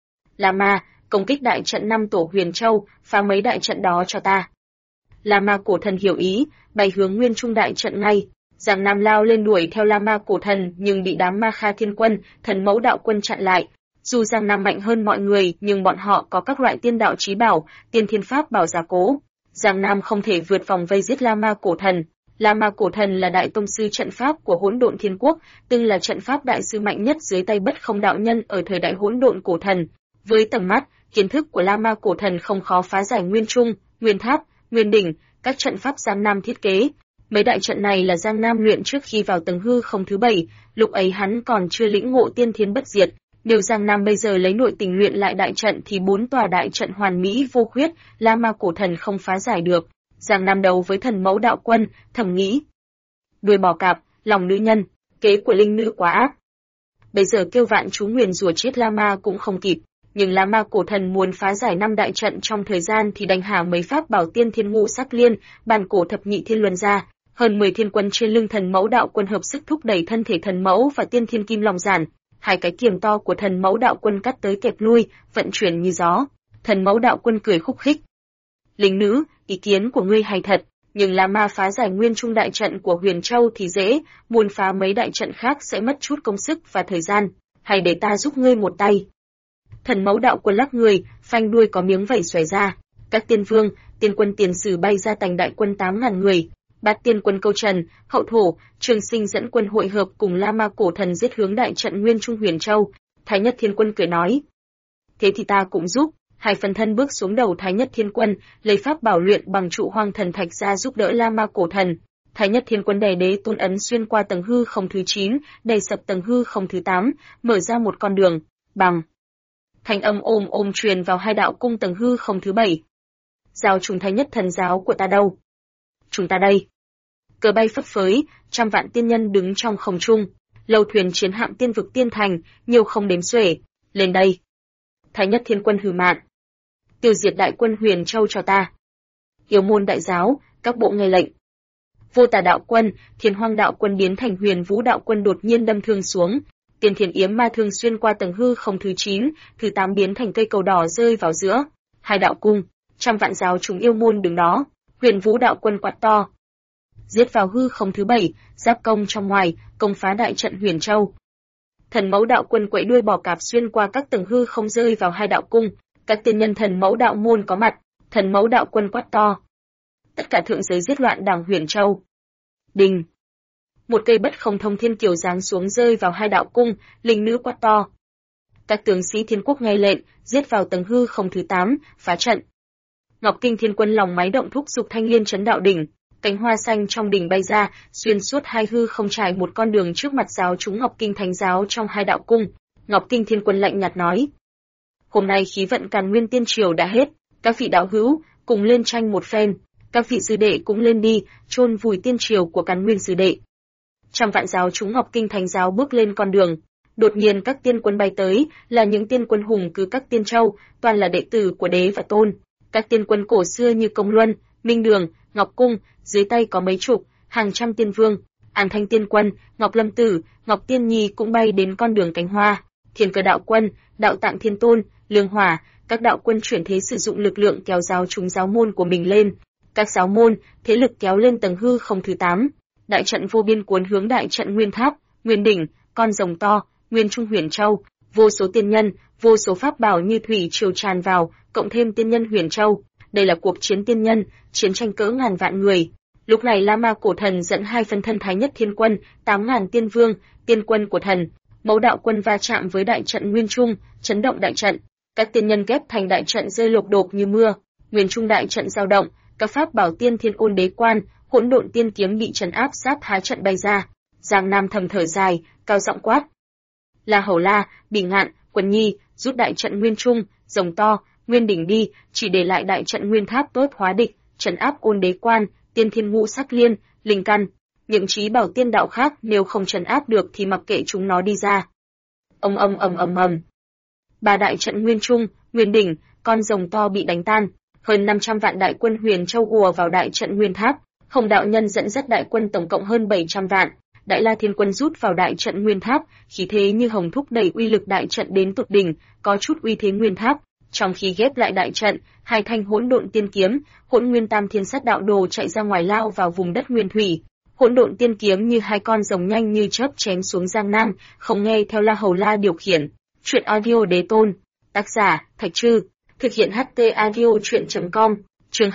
La Ma, công kích đại trận 5 tổ Huyền Châu, phá mấy đại trận đó cho ta. La Ma cổ thần hiểu ý, bay hướng Nguyên Trung đại trận ngay. Giang Nam lao lên đuổi theo La Ma cổ thần nhưng bị đám Ma Kha Thiên Quân, Thần Mẫu đạo quân chặn lại. Dù Giang Nam mạnh hơn mọi người nhưng bọn họ có các loại tiên đạo chí bảo, tiên thiên pháp bảo gia cố. Giang Nam không thể vượt vòng vây giết La Ma cổ thần. La Ma cổ thần là đại tông sư trận pháp của Hỗn Độn Thiên Quốc, từng là trận pháp đại sư mạnh nhất dưới tay Bất Không đạo nhân ở thời đại Hỗn Độn cổ thần. Với tầm mắt, kiến thức của La Ma cổ thần không khó phá giải Nguyên Trung, Nguyên Tháp, Nguyên Đỉnh, các trận pháp Giang Nam thiết kế. Mấy đại trận này là Giang Nam luyện trước khi vào tầng hư không thứ 7, lúc ấy hắn còn chưa lĩnh ngộ tiên thiên bất diệt. Nếu Giang Nam bây giờ lấy nội tình luyện lại đại trận thì 4 tòa đại trận hoàn mỹ vô khuyết, La Ma cổ thần không phá giải được. Giang Nam đấu với Thần Mẫu đạo quân, thầm nghĩ. Đuôi bò cạp, lòng nữ nhân, kế của linh nữ quá ác. Bây giờ kêu vạn chú nguyền rủa chết La Ma cũng không kịp, nhưng La Ma cổ thần muốn phá giải 5 đại trận trong thời gian thì đành hạ mấy pháp bảo tiên thiên ngũ sắc liên, bàn cổ thập nhị thiên luân ra. Hơn 10 thiên quân trên lưng Thần Mẫu đạo quân hợp sức thúc đẩy thân thể Thần Mẫu và tiên thiên kim long giản. 2 cái kiềm to của Thần Mẫu đạo quân cắt tới kẹp lui, vận chuyển như gió. Thần Mẫu đạo quân cười khúc khích. Linh nữ, ý kiến của ngươi hay thật, nhưng La Ma phá giải Nguyên Trung đại trận của Huyền Châu thì dễ, muốn phá mấy đại trận khác sẽ mất chút công sức và thời gian, hay để ta giúp ngươi một tay. Thần Mẫu đạo quân lắc người, phanh đuôi có miếng vảy xòe ra, các tiên vương, tiên quân tiền sử bay ra thành đại quân 8.000 người. Bát tiên quân Câu Trần, Hậu Thổ, Trường Sinh dẫn quân hội hợp cùng La Ma cổ thần giết hướng đại trận Nguyên Trung Huyền Châu. Thái Nhất Thiên Quân cười nói: "Thế thì ta cũng giúp." Hai phần thân bước xuống đầu Thái Nhất Thiên Quân, lấy pháp bảo luyện bằng trụ hoang thần thạch ra giúp đỡ La Ma cổ thần. Thái Nhất Thiên Quân đè đế tôn ấn xuyên qua tầng hư không thứ 9, đè sập tầng hư không thứ 8, mở ra một con đường. Bằng thanh âm ôm ôm truyền vào hai đạo cung tầng hư không thứ 7. Giao trùng Thái Nhất thần giáo của ta đâu? Chúng ta đây. Cờ bay phấp phới, trăm vạn tiên nhân đứng trong không trung, lâu thuyền chiến hạm tiên vực tiên thành, nhiều không đếm xuể. Lên đây. Thái Nhất Thiên Quân hừ mạn. Tiêu diệt đại quân Huyền Châu cho ta. Yêu môn đại giáo, các bộ nghe lệnh. Vô Tà đạo quân, Thiên Hoang đạo quân biến thành Huyền Vũ đạo quân đột nhiên đâm thương xuống. Tiên Thiền Yếm ma thương xuyên qua tầng hư không thứ 9, thứ 8 biến thành cây cầu đỏ rơi vào giữa. Hai đạo cung, trăm vạn giáo chúng yêu môn đứng đó. Huyền Vũ đạo quân quát to. Giết vào hư không thứ 7, giáp công trong ngoài, công phá đại trận Huyền Châu. Thần Mẫu đạo quân quẫy đuôi bò cạp xuyên qua các tầng hư không rơi vào hai đạo cung, các tiên nhân Thần Mẫu đạo môn có mặt, Thần Mẫu đạo quân quát to. Tất cả thượng giới giết loạn đảng Huyền Châu. Đình. Một cây bất không thông thiên kiều giáng xuống rơi vào hai đạo cung, linh nữ quát to. Các tướng sĩ thiên quốc nghe lệnh, giết vào tầng hư không thứ 8, phá trận. Ngọc Kinh Thiên Quân lòng máy động thúc giục thanh liên chấn đạo đỉnh, cánh hoa xanh trong đỉnh bay ra, xuyên suốt hai hư không trải một con đường trước mặt giáo chúng Ngọc Kinh Thánh giáo trong hai đạo cung. Ngọc Kinh Thiên Quân lạnh nhạt nói: "Hôm nay khí vận Càn Nguyên Tiên Triều đã hết, các vị đạo hữu cùng lên tranh một phen, các vị sư đệ cũng lên đi, chôn vùi tiên triều của Càn Nguyên sư đệ." Trăm vạn giáo chúng Ngọc Kinh Thánh giáo bước lên con đường. Đột nhiên các tiên quân bay tới, là những tiên quân hùng cứ các tiên châu, toàn là đệ tử của đế và tôn. Các tiên quân cổ xưa như Công Luân, Minh Đường, Ngọc Cung, dưới tay có mấy chục, hàng trăm tiên vương. An Thanh Tiên Quân, Ngọc Lâm Tử, Ngọc Tiên Nhi cũng bay đến con đường cánh hoa. Thiên Cơ đạo quân, Đạo Tạng Thiên Tôn, Lương Hỏa, các đạo quân chuyển thế sử dụng lực lượng kéo giáo chúng giáo môn của mình lên. Các giáo môn, thế lực kéo lên tầng hư không thứ 8. Đại trận vô biên cuốn hướng đại trận Nguyên Tháp, Nguyên Đỉnh, con rồng to, Nguyên Trung Huyền Châu. Vô số tiên nhân, vô số pháp bảo như thủy triều tràn vào, cộng thêm tiên nhân Huyền Châu. Đây là cuộc chiến tiên nhân, chiến tranh cỡ ngàn vạn người. Lúc này La Ma cổ thần dẫn hai phân thân Thái Nhất Thiên Quân, 8.000 tiên vương, tiên quân của thần, Mẫu đạo quân va chạm với đại trận Nguyên Trung, chấn động đại trận. Các tiên nhân ghép thành đại trận rơi lộp đột như mưa. Nguyên Trung đại trận dao động, các pháp bảo tiên thiên ôn đế quan, hỗn độn tiên kiếm bị trấn áp sát thái trận bay ra. Giang Nam thầm thở dài, cao giọng quát: La Hầu La, Bỉ Ngạn, Quần Nhi, rút đại trận Nguyên Trung, rồng to, Nguyên Đỉnh đi, chỉ để lại đại trận Nguyên Tháp tốt hóa địch, trấn áp ôn đế quan, tiên thiên ngũ sắc liên, linh căn. Những trí bảo tiên đạo khác nếu không trấn áp được thì mặc kệ chúng nó đi ra. Ầm. Ba đại trận Nguyên Trung, Nguyên Đỉnh, con rồng to bị đánh tan, hơn 500 vạn đại quân Huyền Châu ùa vào đại trận Nguyên Tháp. Hồng đạo nhân dẫn dắt đại quân tổng cộng hơn 700 vạn, Đại La Thiên Quân rút vào đại trận nguyên tháp, khí thế như hồng thúc đẩy uy lực đại trận đến tột đỉnh, có chút uy thế nguyên tháp. Trong khi ghép lại đại trận, hai thanh hỗn độn tiên kiếm, Hỗn Nguyên Tam Thiên Sát Đạo Đồ chạy ra ngoài lao vào vùng đất nguyên thủy. Hỗn độn tiên kiếm như hai con rồng nhanh như chớp chém xuống Giang Nam, không nghe theo La Hầu La điều khiển. Truyện audio Đế Tôn, tác giả Thạch Trư, thực hiện HT audio truyện.com. Chương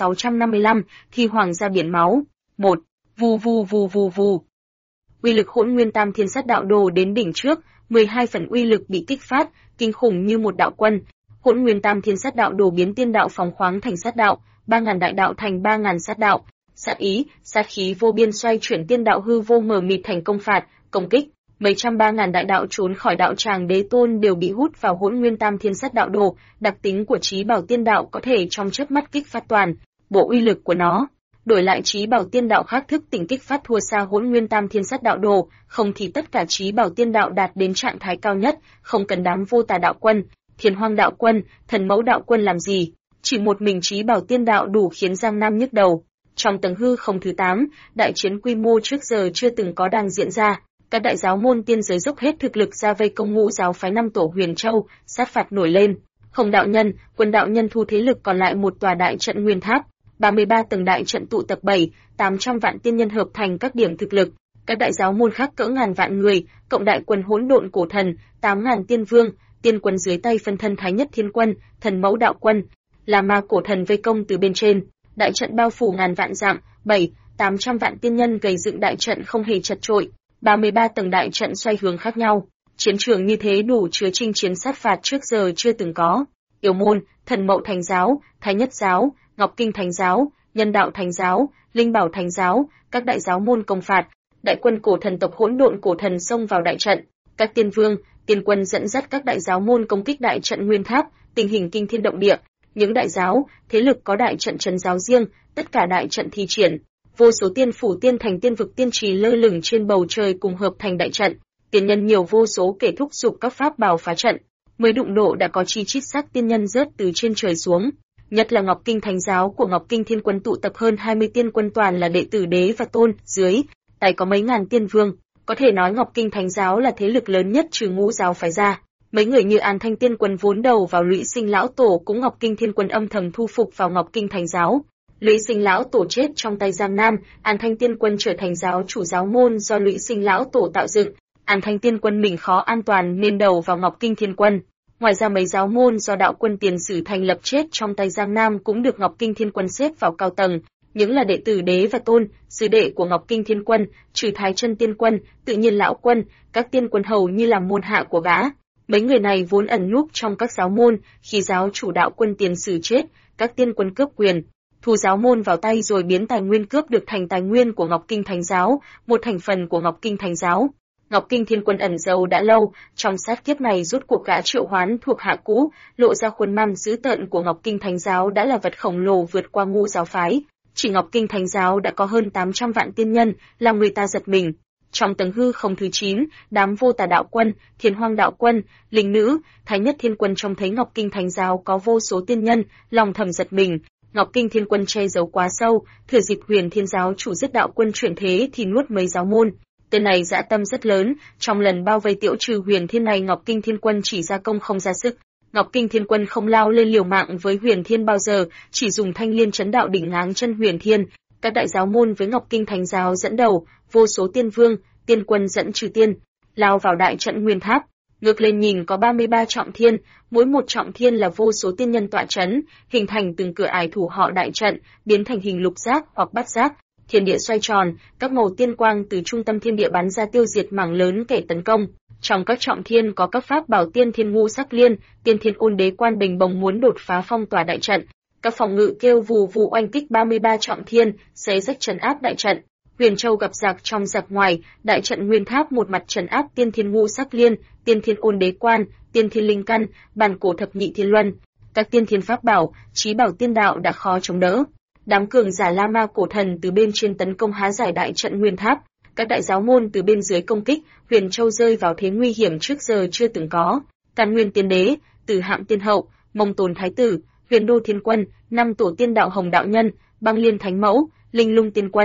2655, Thi Hoàng ra biển máu. 1. Vù vù vù vù vù. Uy lực Hỗn Nguyên Tam Thiên Sát Đạo Đồ đến đỉnh trước, 12 phần uy lực bị kích phát, kinh khủng như một đạo quân. Hỗn Nguyên Tam Thiên Sát Đạo Đồ biến tiên đạo phóng khoáng thành sát đạo, 3000 đại đạo thành 3000 sát đạo. Sát ý, sát khí vô biên xoay chuyển tiên đạo hư vô mờ mịt thành công phạt, công kích. Mấy trăm 3000 đại đạo trốn khỏi đạo tràng Đế Tôn đều bị hút vào Hỗn Nguyên Tam Thiên Sát Đạo Đồ, đặc tính của Chí Bảo Tiên Đạo có thể trong chớp mắt kích phát toàn bộ uy lực của nó. Đổi lại Chí Bảo Tiên Đạo khác thức tỉnh kích phát thua xa Hỗn Nguyên Tam Thiên Sát Đạo Đồ, không thì tất cả Chí Bảo Tiên Đạo đạt đến trạng thái cao nhất, không cần đám Vô Tà Đạo Quân, Thiên Hoang Đạo Quân, Thần Mẫu Đạo Quân làm gì, chỉ một mình Chí Bảo Tiên Đạo đủ khiến Giang Nam nhức đầu. Trong tầng hư không thứ 8, đại chiến quy mô trước giờ chưa từng có đang diễn ra. Các đại giáo môn tiên giới dốc hết thực lực ra vây công Ngũ giáo phái năm tổ Huyền Châu, sát phạt nổi lên. Hồng đạo nhân, Quân đạo nhân thu thế lực còn lại một tòa đại trận nguyên tháp, 33 tầng đại trận tụ tập 7-800 vạn tiên nhân hợp thành các điểm thực lực. Các đại giáo môn khác cỡ ngàn vạn người, cộng đại quân hỗn độn cổ thần, 8000 tiên vương, tiên quân dưới tay phân thân Thái Nhất Thiên Quân, Thần Mẫu Đạo Quân, là ma cổ thần vây công từ bên trên. Đại trận bao phủ ngàn vạn dặm, 7-800 vạn tiên nhân gầy dựng đại trận không hề chật chội. 33 tầng đại trận xoay hướng khác nhau, chiến trường như thế đủ chứa chinh chiến sát phạt trước giờ chưa từng có. Yêu môn, Thần Mậu Thánh giáo, Thái Nhất giáo, Ngọc Kinh Thánh giáo, Nhân Đạo Thánh giáo, Linh Bảo Thánh giáo, các đại giáo môn công phạt. Đại quân cổ thần tộc hỗn độn cổ thần xông vào đại trận, các tiên vương, tiên quân dẫn dắt các đại giáo môn công kích đại trận nguyên tháp, tình hình kinh thiên động địa. Những đại giáo, thế lực có đại trận trấn giáo riêng, tất cả đại trận thi triển. Vô số tiên phủ tiên thành tiên vực tiên trì lơ lửng trên bầu trời cùng hợp thành đại trận, tiên nhân nhiều vô số kể thúc giục các pháp bảo phá trận, mới đụng độ đã có chi chít xác tiên nhân rớt từ trên trời xuống. Nhất là Ngọc Kinh Thánh giáo của Ngọc Kinh Thiên Quân tụ tập hơn 20 tiên quân toàn là đệ tử Đế và Tôn, dưới tay có mấy ngàn tiên vương, có thể nói Ngọc Kinh Thánh giáo là thế lực lớn nhất trừ Ngũ giáo phái ra. Mấy người như An Thanh Tiên Quân vốn đầu vào Lũy Sinh lão tổ cũng Ngọc Kinh Thiên Quân âm thầm thu phục vào Ngọc Kinh Thánh giáo. Lũy Sinh lão tổ chết trong tay Giang Nam, An Thanh Tiên Quân trở thành giáo chủ giáo môn do Lũy Sinh lão tổ tạo dựng. An Thanh Tiên Quân mình khó an toàn nên đầu vào Ngọc Kinh Thiên Quân. Ngoài ra mấy giáo môn do đạo quân tiền sử thành lập chết trong tay Giang Nam cũng được Ngọc Kinh Thiên Quân xếp vào cao tầng. Những là đệ tử Đế và Tôn, sư đệ của Ngọc Kinh Thiên Quân, trừ Thái Chân Tiên Quân, Tự Nhiên lão quân, các tiên quân hầu như là môn hạ của gã. Mấy người này vốn ẩn núp trong các giáo môn, khi giáo chủ đạo quân tiền sử chết, các tiên quân cướp quyền, thu giáo môn vào tay rồi biến tài nguyên cướp được thành tài nguyên của Ngọc Kinh Thánh giáo, một thành phần của Ngọc Kinh Thánh giáo. Ngọc Kinh Thiên Quân ẩn giấu đã lâu, trong sát kiếp này rút cuộc gã triệu hoán thuộc hạ cũ, lộ ra khuôn mam dữ tợn của Ngọc Kinh Thánh giáo đã là vật khổng lồ vượt qua Ngũ giáo phái. Chỉ Ngọc Kinh Thánh giáo đã có hơn 800 vạn tiên nhân, làm người ta giật mình. Trong tầng hư không thứ 9, đám Vô Tà đạo quân, Thiên Hoang đạo quân, Linh nữ, Thái Nhất Thiên Quân trông thấy Ngọc Kinh Thánh giáo có vô số tiên nhân, lòng thầm giật mình. Ngọc Kinh Thiên Quân che giấu quá sâu, thừa dịp Huyền Thiên giáo chủ giết đạo quân chuyển thế thì nuốt mấy giáo môn. Tên này dã tâm rất lớn, trong lần bao vây tiễu trừ Huyền Thiên này Ngọc Kinh Thiên Quân chỉ ra công không ra sức. Ngọc Kinh Thiên Quân không lao lên liều mạng với Huyền Thiên bao giờ, chỉ dùng thanh liên chấn đạo đỉnh ngáng chân Huyền Thiên. Các đại giáo môn với Ngọc Kinh Thánh giáo dẫn đầu, vô số tiên vương, tiên quân dẫn trừ tiên, lao vào đại trận nguyên tháp. Ngược lên nhìn có 33 trọng thiên, mỗi một trọng thiên là vô số tiên nhân tọa chấn, hình thành từng cửa ải thủ họ đại trận, biến thành hình lục giác hoặc bát giác. Thiên địa xoay tròn, các màu tiên quang từ trung tâm thiên địa bắn ra tiêu diệt mảng lớn kẻ tấn công. Trong các trọng thiên có các pháp bảo tiên thiên ngũ sắc liên, tiên thiên ôn đế quan bình bồng muốn đột phá phong tỏa đại trận. Các phòng ngự kêu vù vù oanh kích 33 trọng thiên, xé rách trấn áp đại trận. Huyền Châu gặp giặc trong giặc ngoài, đại trận nguyên tháp một mặt trấn áp tiên thiên ngũ sắc liên, tiên thiên ôn đế quan, tiên thiên linh căn, bản cổ thập nhị thiên luân. Các tiên thiên pháp bảo, chí bảo tiên đạo đã khó chống đỡ. Đám cường giả La Ma cổ thần từ bên trên tấn công há giải đại trận nguyên tháp. Các đại giáo môn từ bên dưới công kích, Huyền Châu rơi vào thế nguy hiểm trước giờ chưa từng có. Càn Nguyên Tiên Đế, Tử Hạm Tiên Hậu, Mông Tồn Thái Tử, Huyền Đô Thiên Quân, năm tổ tiên đạo Hồng đạo nhân, Băng Liên Thánh Mẫu, Linh Lung Tiên Quân,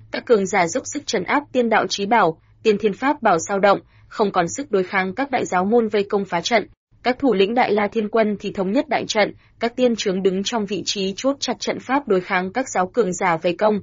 Các cường giả dốc sức trấn áp tiên đạo chí bảo, tiên thiên pháp bảo sao động, không còn sức đối kháng các đại giáo môn vây công phá trận. Các thủ lĩnh Đại La Thiên Quân thì thống nhất đại trận, các tiên trướng đứng trong vị trí chốt chặt trận pháp đối kháng các giáo cường giả vây công.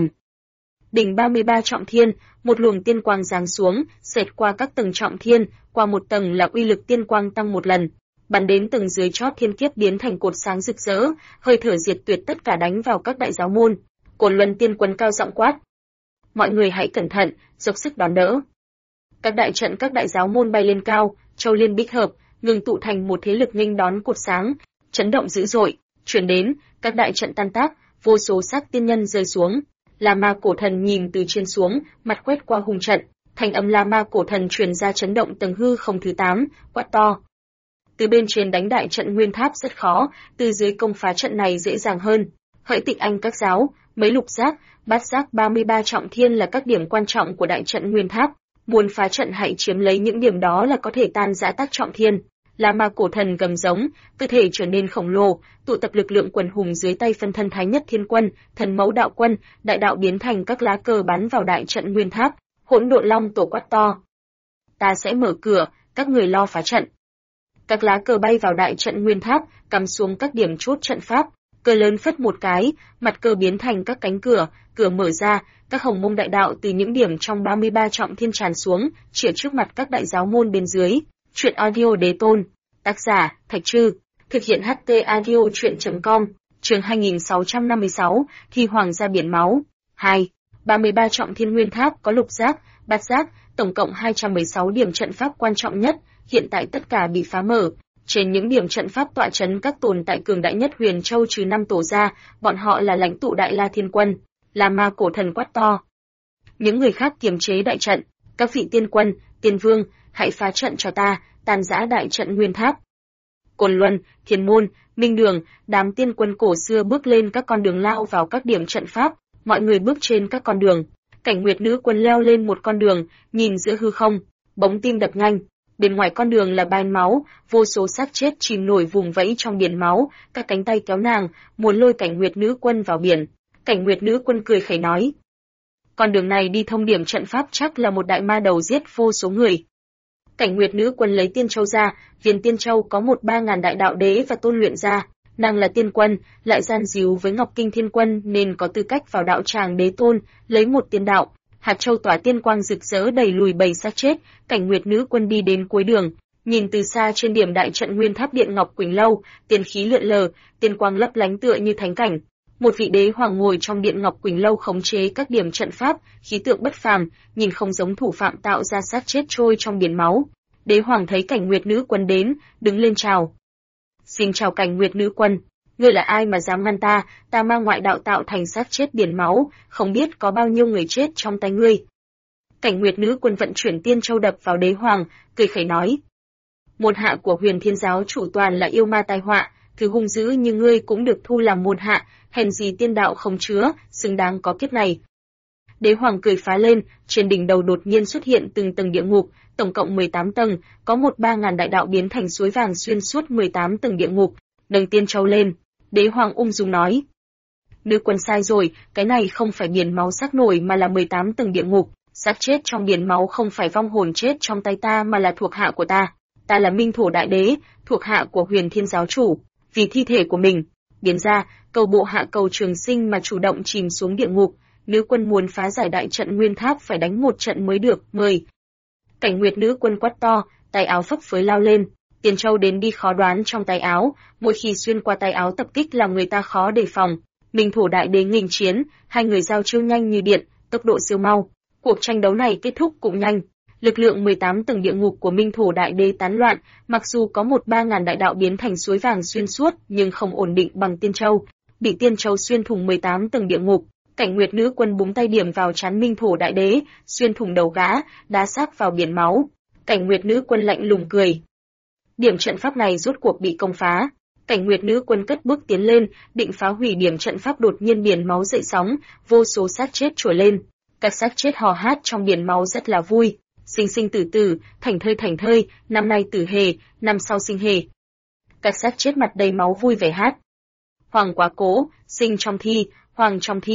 Đỉnh 33 trọng thiên, một luồng tiên quang giáng xuống, xẹt qua các tầng trọng thiên, qua một tầng là uy lực tiên quang tăng một lần, bắn đến tầng dưới chót thiên kiếp biến thành cột sáng rực rỡ, hơi thở diệt tuyệt tất cả đánh vào các đại giáo môn. Cổn Luân Tiên Quân cao giọng quát: "Mọi người hãy cẩn thận, dốc sức đón đỡ." Các đại trận các đại giáo môn bay lên cao, châu liên bích hợp, ngừng tụ thành một thế lực nghênh đón cột sáng, chấn động dữ dội, truyền đến, các đại trận tan tác, vô số xác tiên nhân rơi xuống. La Ma Cổ Thần nhìn từ trên xuống, mặt quét qua hung trận, thanh âm La Ma Cổ Thần truyền ra chấn động tầng hư không thứ 8, quát to: "Từ bên trên đánh đại trận nguyên tháp rất khó, từ dưới công phá trận này dễ dàng hơn. Hỡi Tịnh Anh các giáo, mấy lục giác, bát giác 33 trọng thiên là các điểm quan trọng của đại trận nguyên tháp, muốn phá trận hãy chiếm lấy những điểm đó là có thể tan rã tác trọng thiên." La Ma Cổ Thần gầm giống, cơ thể trở nên khổng lồ, tụ tập lực lượng quần hùng dưới tay phân thân Thái Nhất Thiên Quân, Thần Mẫu Đạo Quân, đại đạo biến thành các lá cờ bắn vào đại trận nguyên tháp. Hỗn Độn Long Tổ quát to: "Ta sẽ mở cửa, các người lo phá trận." Các lá cờ bay vào đại trận nguyên tháp, cắm xuống các điểm chốt trận pháp, cờ lớn phất một cái, mặt cờ biến thành các cánh cửa, cửa mở ra, các hồng mông đại đạo từ những điểm trong 33 trọng thiên tràn xuống, chĩa trước mặt các đại giáo môn bên dưới. Truyện audio Đế Tôn, tác giả Thạch Trư, thực hiện HT audio truyện.com, chương 2656, Thi Hoàng ra biển máu. 2. 33 trọng thiên nguyên tháp có lục giác, bát giác, tổng cộng 216 điểm trận pháp quan trọng nhất, hiện tại tất cả bị phá mở. Trên những điểm trận pháp tọa trấn các tồn tại cường đại nhất Huyền Châu trừ 5 tổ ra, bọn họ là lãnh tụ Đại La Thiên Quân, La Ma Cổ Thần quát to: "Những người khác kiềm chế đại trận, các vị tiên quân, tiên vương, hãy phá trận cho ta, tàn rã đại trận nguyên tháp." Cổn Luân, Thiên Môn, Minh Đường, đám tiên quân cổ xưa bước lên các con đường lao vào các điểm trận pháp, mọi người bước trên các con đường. Cảnh Nguyệt Nữ Quân leo lên một con đường, nhìn giữa hư không, bỗng tim đập nhanh. Bên ngoài con đường là bãi máu, vô số xác chết chìm nổi vùng vẫy trong biển máu, các cánh tay kéo nàng, muốn lôi Cảnh Nguyệt Nữ Quân vào biển. Cảnh Nguyệt Nữ Quân cười khẩy nói: "Con đường này đi thông điểm trận pháp chắc là một đại ma đầu giết vô số người." Cảnh Nguyệt Nữ Quân lấy tiên châu ra, viên tiên châu có 13.000 đại đạo đế và tôn luyện ra, nàng là tiên quân, lại gian díu với Ngọc Kinh Thiên Quân nên có tư cách vào đạo tràng đế tôn, lấy một tiên đạo. Hạt châu tỏa tiên quang rực rỡ đẩy lùi bầy xác chết. Cảnh Nguyệt Nữ Quân đi đến cuối đường, nhìn từ xa trên điểm đại trận nguyên tháp điện Ngọc Quỳnh Lâu, tiên khí lượn lờ, tiên quang lấp lánh tựa như thánh cảnh. Một vị đế hoàng ngồi trong điện Ngọc Quỳnh Lâu khống chế các điểm trận pháp, khí tượng bất phàm, nhìn không giống thủ phạm tạo ra xác chết trôi trong biển máu. Đế hoàng thấy Cảnh Nguyệt Nữ Quân đến, đứng lên chào: "Xin chào Cảnh Nguyệt Nữ Quân, ngươi là ai mà dám ngăn ta? Ta mang ngoại đạo tạo thành xác chết biển máu, không biết có bao nhiêu người chết trong tay ngươi." Cảnh Nguyệt Nữ Quân vận chuyển tiên châu đập vào đế hoàng, cười khẩy nói: "Môn hạ của Huyền Thiên giáo chủ toàn là yêu ma tai họa, thứ hung dữ như ngươi cũng được thu làm môn hạ, hèn gì tiên đạo không chứa, xứng đáng có kiếp này." Đế hoàng cười phá lên, trên đỉnh đầu đột nhiên xuất hiện từng tầng địa ngục, tổng cộng 18 tầng, có 13.000 đại đạo biến thành suối vàng xuyên suốt 18 tầng địa ngục. Nâng tiên châu lên, đế hoàng ung dung nói: "Nữ quân sai rồi, cái này không phải biển máu xác nổi mà là 18 tầng địa ngục, xác chết trong biển máu không phải vong hồn chết trong tay ta mà là thuộc hạ của ta. Ta là Minh Thổ Đại Đế, thuộc hạ của Huyền Thiên giáo chủ, vì thi thể của mình biến ra, cầu bộ hạ cầu trường sinh mà chủ động chìm xuống địa ngục. Nữ quân muốn phá giải đại trận nguyên tháp phải đánh một trận mới được, mời." Cảnh Nguyệt Nữ Quân quát to, tay áo phấp phới lao lên, tiền châu đến đi khó đoán trong tay áo, mỗi khi xuyên qua tay áo tập kích làm người ta khó đề phòng. Minh Thổ Đại Đế nghênh chiến, hai người giao chiêu nhanh như điện, tốc độ siêu mau. Cuộc tranh đấu này kết thúc cũng nhanh. Lực lượng 18 tầng địa ngục của Minh Thổ Đại Đế tán loạn, mặc dù có 13.000 đại đạo biến thành suối vàng xuyên suốt, nhưng không ổn định bằng tiên châu, bị tiên châu xuyên thủng 18 tầng địa ngục. Cảnh Nguyệt Nữ Quân búng tay điểm vào trán Minh Thổ Đại Đế, xuyên thủng đầu gã, đá xác vào biển máu. Cảnh Nguyệt Nữ Quân lạnh lùng cười. Điểm trận pháp này rốt cuộc bị công phá. Cảnh Nguyệt Nữ Quân cất bước tiến lên, định phá hủy điểm trận pháp, đột nhiên biển máu dậy sóng, vô số xác chết trồi lên. Các xác chết hò hát trong biển máu rất là vui, sinh sinh tử tử, thành thơi, năm nay tử hề, năm sau sinh hề. Các xác chết mặt đầy máu vui vẻ hát: "Hoàng quá cố, sinh trong thi, hoàng trong thi,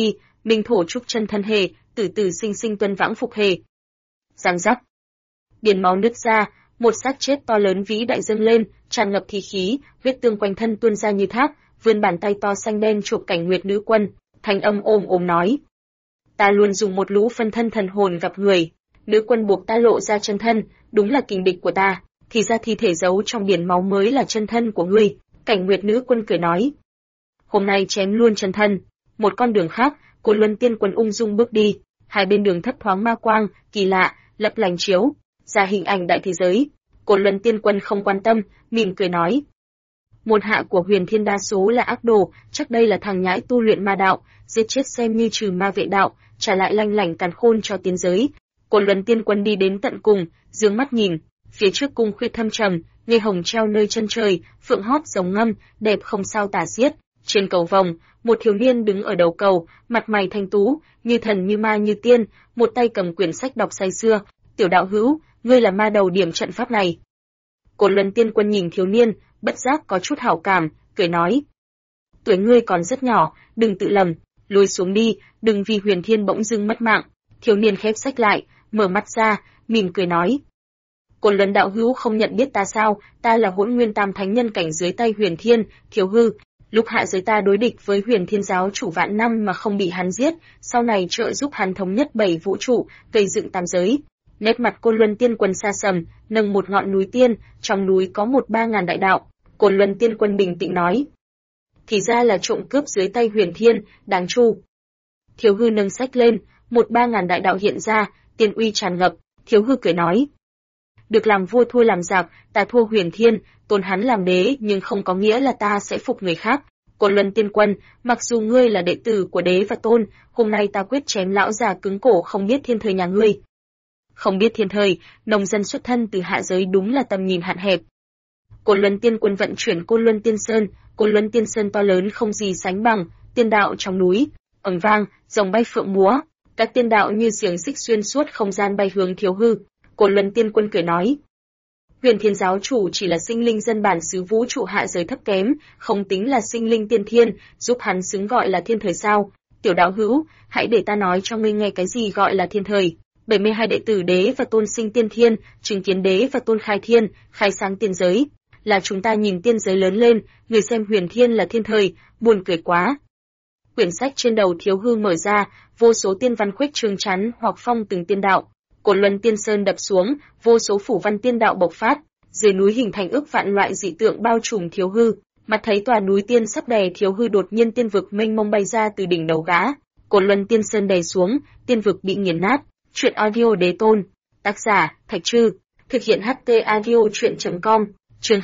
minh thổ trúc chân thân hề, tử tử sinh sinh tuân vãng phục hề. Giang giác. Biển máu nứt ra, một xác chết to lớn vĩ đại dâng lên, tràn ngập thi khí, huyết tương quanh thân tuôn ra như thác, vươn bàn tay to xanh đen chụp Cảnh Nguyệt nữ quân, thanh âm ôm ôm nói: "Ta luôn dùng một lũ phân thân thần hồn gặp người, nữ quân buộc ta lộ ra chân thân, đúng là kình địch của ta, thì ra thi thể giấu trong biển máu mới là chân thân của ngươi." Cảnh Nguyệt nữ quân cười nói: "Hôm nay chém luôn chân thân." Một con đường khác, Côn Luân Tiên Quân ung dung bước đi, hai bên đường thấp thoáng ma quang kỳ lạ, lấp lánh chiếu ra hình ảnh đại thế giới. Côn Luân Tiên Quân không quan tâm, mỉm cười nói: "Môn hạ của Huyền Thiên đa số là ác đồ, chắc đây là thằng nhãi tu luyện ma đạo, giết chết xem như trừ ma vệ đạo, trả lại lanh lảnh càn khôn cho tiên giới." Côn Luân Tiên Quân đi đến tận cùng, dương mắt nhìn, phía trước cung khuyết thâm trầm, nghe hồng treo nơi chân trời, phượng hót rồng ngâm, đẹp không sao tả xiết. Trên cầu vồng, một thiếu niên đứng ở đầu cầu, mặt mày thanh tú, như thần như ma như tiên, một tay cầm quyển sách đọc say sưa. "Tiểu đạo hữu, ngươi là ma đầu điểm trận pháp này." Côn Luân Tiên Quân nhìn thiếu niên, bất giác có chút hảo cảm, cười nói: "Tuổi ngươi còn rất nhỏ, đừng tự lầm, lùi xuống đi, đừng vì Huyền Thiên bỗng dưng mất mạng." Thiếu niên khép sách lại, mở mắt ra, mỉm cười nói: "Côn Luân đạo hữu không nhận biết ta sao? Ta là Hỗn Nguyên Tam Thánh Nhân cảnh dưới tay Huyền Thiên, Thiếu Hư. Lúc hạ giới ta đối địch với Huyền Thiên giáo chủ vạn năm mà không bị hắn giết, sau này trợ giúp hắn thống nhất 7 vũ trụ, gây dựng tam giới." Nét mặt Côn Luân Tiên Quân xa sầm, nâng một ngọn núi tiên, trong núi có 3.000 đại đạo. Côn Luân Tiên Quân bình tĩnh nói: "Thì ra là trộm cướp dưới tay Huyền Thiên, đáng chu." Thiếu Hư nâng sách lên, 3.000 đại đạo hiện ra, tiên uy tràn ngập. Thiếu Hư cười nói: "Được làm vua thua làm giặc, ta thua Huyền Thiên, tôn hắn làm đế, nhưng không có nghĩa là ta sẽ phục người khác. Côn Luân Tiên Quân, mặc dù ngươi là đệ tử của đế và tôn, hôm nay ta quyết chém lão già cứng cổ không biết thiên thời nhà ngươi." Không biết thiên thời, nông dân xuất thân từ hạ giới đúng là tầm nhìn hạn hẹp. Côn Luân Tiên Quân vận chuyển Côn Luân Tiên Sơn, Côn Luân Tiên Sơn to lớn không gì sánh bằng, tiên đạo trong núi, ầm vang, rồng bay phượng múa, các tiên đạo như xiềng xích xuyên suốt không gian bay hướng Thiếu Hư. Côn Luân Tiên Quân cười nói: "Huyền Thiên giáo chủ chỉ là sinh linh dân bản xứ vũ trụ hạ giới thấp kém, không tính là sinh linh tiên thiên, giúp hắn xứng gọi là thiên thời sao? Tiểu đạo hữu, hãy để ta nói cho ngươi nghe cái gì gọi là thiên thời. 72 đệ tử đế và tôn sinh tiên thiên, chứng kiến đế và tôn khai thiên, khai sáng tiên giới, là chúng ta nhìn tiên giới lớn lên, người xem Huyền Thiên là thiên thời, buồn cười quá." Quyển sách trên đầu Thiếu Hư mở ra, vô số tiên văn khuếch trương chắn hoặc phong từng tiên đạo. Côn Luân Tiên Sơn đập xuống, vô số phủ văn tiên đạo bộc phát, dưới núi hình thành ức vạn loại dị tượng bao trùm Thiếu Hư. Mặt thấy tòa núi tiên sắp đè Thiếu Hư, đột nhiên tiên vực mênh mông bay ra từ đỉnh đầu gã. Côn Luân Tiên Sơn đè xuống, tiên vực bị nghiền nát. Truyện audio Đế Tôn, tác giả Thạch Trư, thực hiện HT audio truyện.com, chương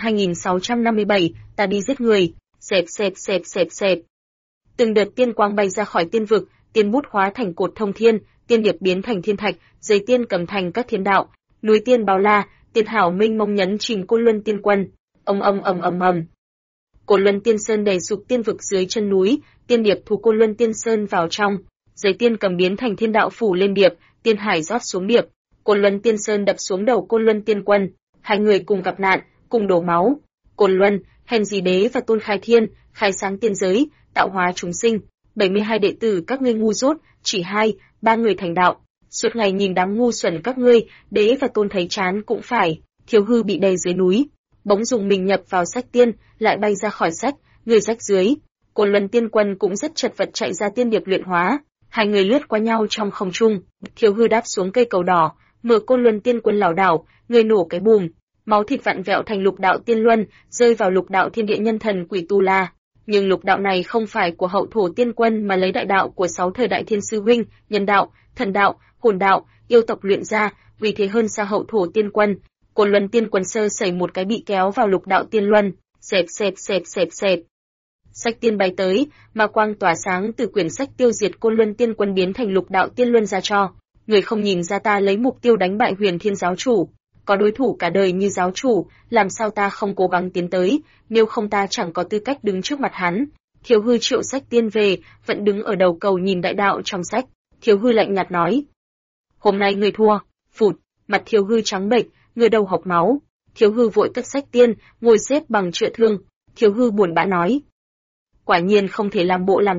2657, ta đi giết người. Xẹp xẹp xẹp xẹp xẹp. Từng đợt tiên quang bay ra khỏi tiên vực, tiên bút hóa thành cột thông thiên, tiên điệp biến thành thiên thạch, dây tiên cầm thành các thiên đạo, núi tiên bao la, tiên hảo minh mông nhấn trình Côn Luân Tiên Quân. Ầm ầm ầm ầm ầm. Côn Luân Tiên Sơn đè sụp tiên vực dưới chân núi, tiên điệp thu Côn Luân Tiên Sơn vào trong, dây tiên cầm biến thành thiên đạo phủ lên điệp, tiên hải rót xuống điệp. Côn Luân Tiên Sơn đập xuống đầu Côn Luân Tiên Quân, hai người cùng gặp nạn, cùng đổ máu. Côn Luân, hèn gì đế và tôn khai thiên, khai sáng tiên giới, tạo hóa chúng sinh. 72 đệ tử các ngươi ngu dốt, chỉ 2-3 người thành đạo. Suốt ngày nhìn đám ngu xuẩn các ngươi, đế và tôn thấy chán cũng phải. Thiếu Hư bị đè dưới núi, bỗng dùng mình nhập vào sách tiên, lại bay ra khỏi sách, người rách dưới. Côn Luân Tiên Quân cũng rất chật vật chạy ra tiên điệp luyện hóa, hai người lướt qua nhau trong không trung. Thiếu Hư đáp xuống cây cầu đỏ, mở Côn Luân Tiên Quân lảo đảo, người nổ cái bùm, máu thịt vặn vẹo thành lục đạo tiên luân, rơi vào lục đạo thiên địa nhân thần quỷ tu la. Nhưng lục đạo này không phải của hậu thổ tiên quân mà lấy đại đạo của 6 thời đại thiên sư huynh, nhân đạo, thần đạo, hồn đạo, yêu tộc luyện ra, vì thế hơn xa hậu thổ tiên quân. Côn Luân Tiên Quân sơ sẩy một cái bị kéo vào lục đạo tiên luân, xẹp xẹp xẹp xẹp xẹp. Sách tiên bay tới, mà quang tỏa sáng từ quyển sách tiêu diệt Côn Luân Tiên Quân biến thành lục đạo tiên luân ra cho. Người không nhìn ra ta lấy mục tiêu đánh bại Huyền Thiên giáo chủ, có đối thủ cả đời như giáo chủ, làm sao ta không cố gắng tiến tới, nếu không ta chẳng có tư cách đứng trước mặt hắn. Thiếu Hư triệu sách tiên về, vẫn đứng ở đầu cầu nhìn đại đạo trong sách. Thiếu Hư lạnh nhạt nói: "Hôm nay người thua." Phụt, mặt Thiếu Hư trắng bệch, người đầu hộc máu. Thiếu Hư vội cất sách tiên, ngồi xếp bằng chữa thương. Thiếu Hư buồn bã nói: "Quả nhiên không thể làm bộ làm tịch,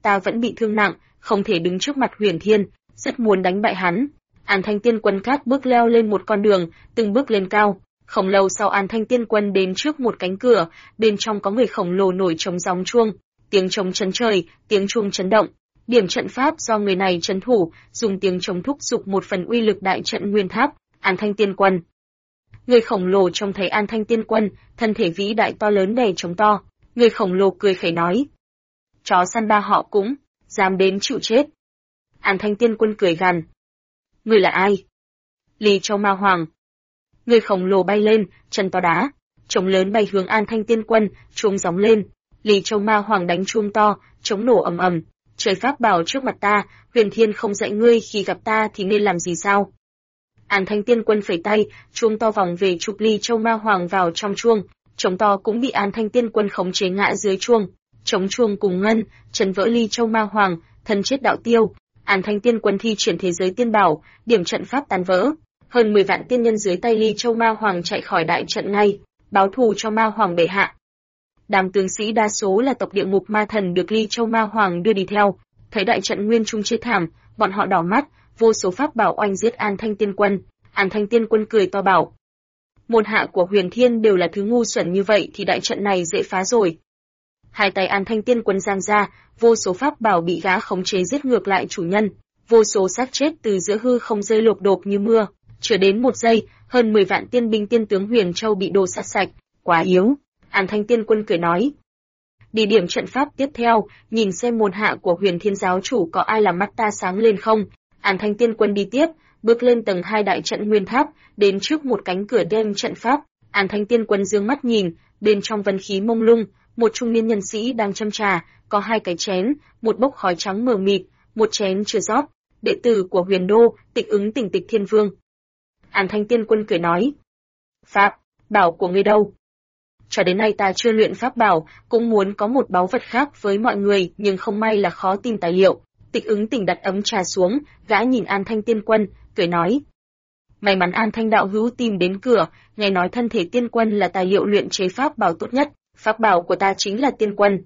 ta vẫn bị thương nặng, không thể đứng trước mặt Huyền Thiên, rất muốn đánh bại hắn. An Thanh Tiên Quân cát bước leo lên một con đường, từng bước lên cao. Không lâu sau An Thanh Tiên Quân đến trước một cánh cửa, bên trong có người khổng lồ nổi trống gióng chuông, tiếng trống chấn trời, tiếng chuông chấn động. Điểm trận pháp do người này trấn thủ, dùng tiếng trống thúc giục một phần uy lực đại trận nguyên tháp, An Thanh Tiên Quân. Người khổng lồ trông thấy An Thanh Tiên Quân, thân thể vĩ đại to lớn đè trống to, người khổng lồ cười khẩy nói: "Chó săn ba họ cũng dám đến chịu chết." An Thanh Tiên Quân cười gằn: "Người là ai?" "Ly Châu Ma Hoàng." Người khổng lồ bay lên, chân to đá, trống lớn bay hướng An Thanh Tiên Quân, chuông gióng lên. Ly Châu Ma Hoàng đánh chuông to, trống nổ ầm ầm. "Trời pháp bảo trước mặt ta, Huyền Thiên không dạy ngươi khi gặp ta thì nên làm gì sao?" An Thanh Tiên Quân phẩy tay, chuông to vòng về chụp Ly Châu Ma Hoàng vào trong chuông, trống to cũng bị An Thanh Tiên Quân khống chế ngã dưới chuông. Trống chuông cùng ngân, chấn vỡ Ly Châu Ma Hoàng, thân chết đạo tiêu. An Thanh Tiên Quân thi triển thế giới tiên bảo, điểm trận pháp tan vỡ. Hơn 10 vạn tiên nhân dưới tay Ly Châu Ma Hoàng chạy khỏi đại trận ngay, báo thù cho Ma Hoàng bệ hạ. Đám tướng sĩ đa số là tộc địa ngục ma thần được Ly Châu Ma Hoàng đưa đi theo, thấy đại trận nguyên trung chết thảm, bọn họ đỏ mắt, vô số pháp bảo oanh giết An Thanh Tiên Quân. An Thanh Tiên Quân cười to bảo: "Môn hạ của Huyền Thiên đều là thứ ngu xuẩn như vậy thì đại trận này dễ phá rồi." Hai tay An Thanh Tiên Quân giang ra, vô số pháp bảo bị gã khống chế giết ngược lại chủ nhân, vô số xác chết từ giữa hư không rơi lộp đột như mưa. Chưa đến một giây, hơn 10 vạn tiên binh tiên tướng Huyền Châu bị đồ sát sạch, quá yếu. An Thanh Tiên Quân cười nói: "Đi điểm trận pháp tiếp theo, nhìn xem môn hạ của Huyền Thiên giáo chủ có ai làm mắt ta sáng lên không." An Thanh Tiên Quân đi tiếp, bước lên tầng 2 đại trận nguyên tháp, đến trước một cánh cửa đem trận pháp. An Thanh Tiên Quân dương mắt nhìn, bên trong vân khí mông lung, một trung niên nhân sĩ đang châm trà, có 2 cái chén, một bốc khói trắng mờ mịt, một chén chưa rót. Đệ tử của Huyền Đô, Tịch Ứng Tỉnh Tịch Thiên Vương. An Thanh Tiên Quân cười nói: "Pháp bảo của ngươi đâu?" "Cho đến nay ta chưa luyện pháp bảo, cũng muốn có một báu vật khác với mọi người, nhưng không may là khó tìm tài liệu." Tịch Ứng Tỉnh đặt ấm trà xuống, gã nhìn An Thanh Tiên Quân, cười nói: "May mắn An Thanh đạo hữu tìm đến cửa, nghe nói thân thể tiên quân là tài liệu luyện chế pháp bảo tốt nhất, pháp bảo của ta chính là tiên quân."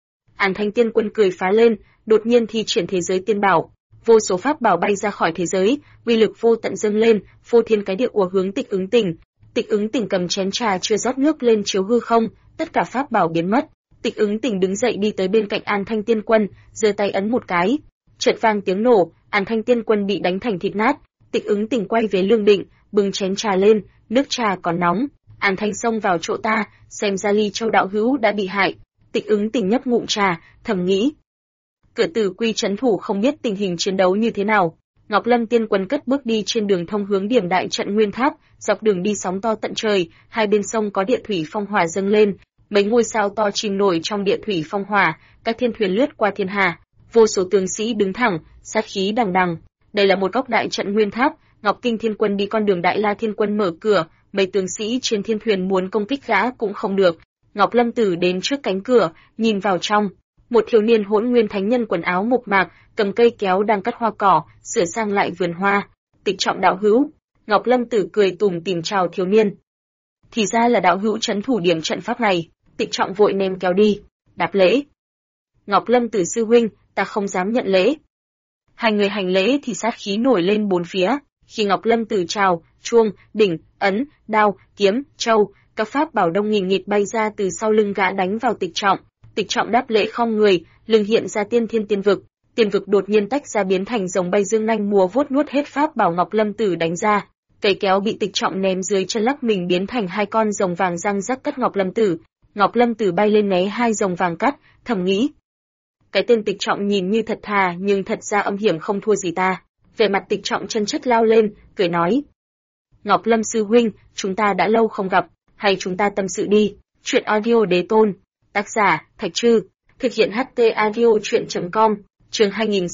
An Thanh Tiên Quân cười phá lên, đột nhiên thi triển thế giới tiên bảo, vô số pháp bảo bay ra khỏi thế giới, uy lực vô tận dâng lên, phô thiên cái địa ùa hướng Tịch Ứng Tỉnh. Tịch Ứng Tỉnh cầm chén trà chưa rót nước lên chiếu hư không, tất cả pháp bảo biến mất. Tịch Ứng Tỉnh đứng dậy đi tới bên cạnh An Thanh Tiên Quân, giơ tay ấn một cái, chợt vang tiếng nổ, An Thanh Tiên Quân bị đánh thành thịt nát. Tịch Ứng Tỉnh quay về Lương Định, bưng chén trà lên, nước trà còn nóng. "An Thanh xông vào chỗ ta, xem ra Ly Châu đạo hữu đã bị hại." Tịch Ứng Tỉnh nhấp ngụm trà, thầm nghĩ: cửa tử quy trấn thủ không biết tình hình chiến đấu như thế nào. Ngọc Lâm Tiên Quân cất bước đi trên đường thông hướng điểm đại trận nguyên tháp, dọc đường đi sóng to tận trời, hai bên sông có địa thủy phong hỏa dâng lên, mấy ngôi sao to chìm nổi trong địa thủy phong hỏa, các thiên thuyền lướt qua thiên hà, vô số tướng sĩ đứng thẳng, sát khí đằng đằng. Đây là một góc đại trận nguyên tháp, Ngọc Kinh Thiên Quân đi con đường Đại La Thiên Quân mở cửa, mấy tướng sĩ trên thiên thuyền muốn công kích gã cũng không được. Ngọc Lâm Tử đến trước cánh cửa, nhìn vào trong. Một thiếu niên Hỗn Nguyên Thánh Nhân quần áo mộc mạc, cầm cây kéo đang cắt hoa cỏ, sửa sang lại vườn hoa. Tịch Trọng đạo hữu. Ngọc Lâm Tử cười tủm tỉm chào thiếu niên. Thì ra là đạo hữu trấn thủ điểm trận pháp này. Tịch Trọng vội ném kéo đi, đáp lễ. Ngọc Lâm Tử sư huynh, ta không dám nhận lễ. Hai người hành lễ thì sát khí nổi lên bốn phía. Khi Ngọc Lâm Tử chào, chuông, đỉnh, ấn, đao, kiếm, châu, các pháp bảo đông nghìn nghịt bay ra từ sau lưng gã đánh vào Tịch Trọng. Tịch Trọng đáp lễ không người, lưng hiện ra tiên thiên tiên vực. Tiên vực đột nhiên tách ra biến thành rồng bay dương nanh múa vuốt nuốt hết pháp bảo Ngọc Lâm Tử đánh ra. Cây kéo bị Tịch Trọng ném dưới chân lắc mình biến thành hai con rồng vàng răng rắc cắt Ngọc Lâm Tử. Ngọc Lâm Tử bay lên né hai rồng vàng cắt, thầm nghĩ. Cái tên Tịch Trọng nhìn như thật thà nhưng thật ra âm hiểm không thua gì ta. Vẻ mặt Tịch Trọng chân chất lao lên, cười nói. Ngọc Lâm sư huynh, chúng ta đã lâu không gặp, hay chúng ta tâm sự đi. Chuyện audio đế tôn. Tác giả, Thạch Trư. Thực hiện HT audio chuyện.com. Chương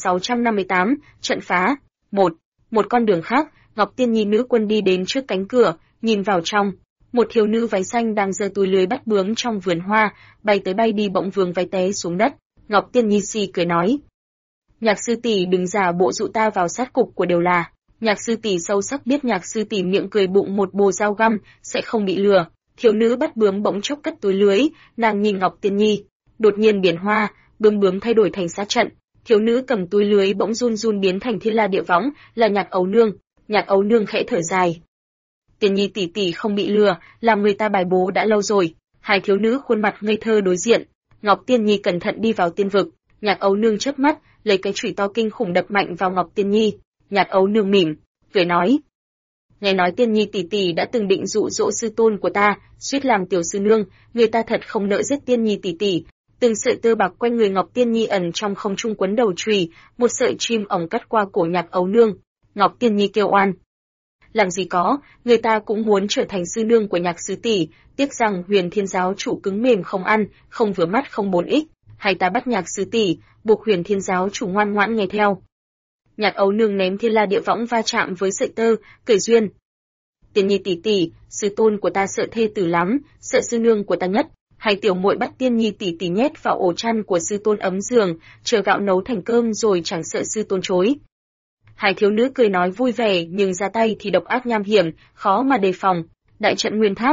2658, trận phá. 1. Một con đường khác, Ngọc Tiên Nhi nữ quân đi đến trước cánh cửa, nhìn vào trong. Một thiếu nữ váy xanh đang giơ túi lưới bắt bướm trong vườn hoa, bay tới bay đi bỗng vướng váy té xuống đất. Ngọc Tiên Nhi xì cười nói. Nhạc sư tỷ đừng giả bộ dụ ta vào sát cục của Đều Là. Nhạc sư tỷ sâu sắc biết nhạc sư tỷ miệng cười bụng một bồ dao găm, sẽ không bị lừa. Thiếu nữ bắt bướm bỗng chốc cất túi lưới, nàng nhìn Ngọc Tiên Nhi. Đột nhiên biển hoa, bướm bướm thay đổi thành sát trận. Thiếu nữ cầm túi lưới bỗng run run biến thành Thiên La Địa Võng, là Nhạc Ấu Nương. Nhạc Ấu Nương khẽ thở dài. Tiên Nhi tỷ tỷ không bị lừa, làm người ta bài bố đã lâu rồi. Hai thiếu nữ khuôn mặt ngây thơ đối diện. Ngọc Tiên Nhi cẩn thận đi vào tiên vực. Nhạc Ấu Nương chớp mắt, lấy cái chùy to kinh khủng đập mạnh vào Ngọc Tiên Nhi. Nhạc Ấu Nương mỉm, cười nói: nghe nói Tiên Nhi tỷ tỷ đã từng định dụ dỗ sư tôn của ta, suýt làm tiểu sư nương, người ta thật không nỡ giết Tiên Nhi tỷ tỷ. Từng sợi tơ bạc quanh người Ngọc Tiên Nhi ẩn trong không trung quấn đầu chùy, một sợi chim ổng cắt qua cổ Nhạc Ấu Nương. Ngọc Tiên Nhi kêu oan: làm gì có, người ta cũng muốn trở thành sư nương của Nhạc sư tỷ, tiếc rằng Huyền Thiên giáo chủ cứng mềm không ăn, không vừa mắt không bốn ích, hay ta bắt Nhạc sư tỷ, buộc Huyền Thiên giáo chủ ngoan ngoãn nghe theo. Nhạc Ấu Nương ném Thiên La Địa Võng va chạm với sợi tơ, cười duyên: Tiên Nhi tỷ tỷ, sư tôn của ta sợ thê tử lắm, sợ sư nương của ta nhất, hay tiểu muội bắt Tiên Nhi tỷ tỷ nhét vào ổ chăn của sư tôn ấm giường, chờ gạo nấu thành cơm rồi chẳng sợ sư tôn chối. Hai thiếu nữ cười nói vui vẻ nhưng ra tay thì độc ác nham hiểm, khó mà đề phòng. Đại trận Nguyên Tháp,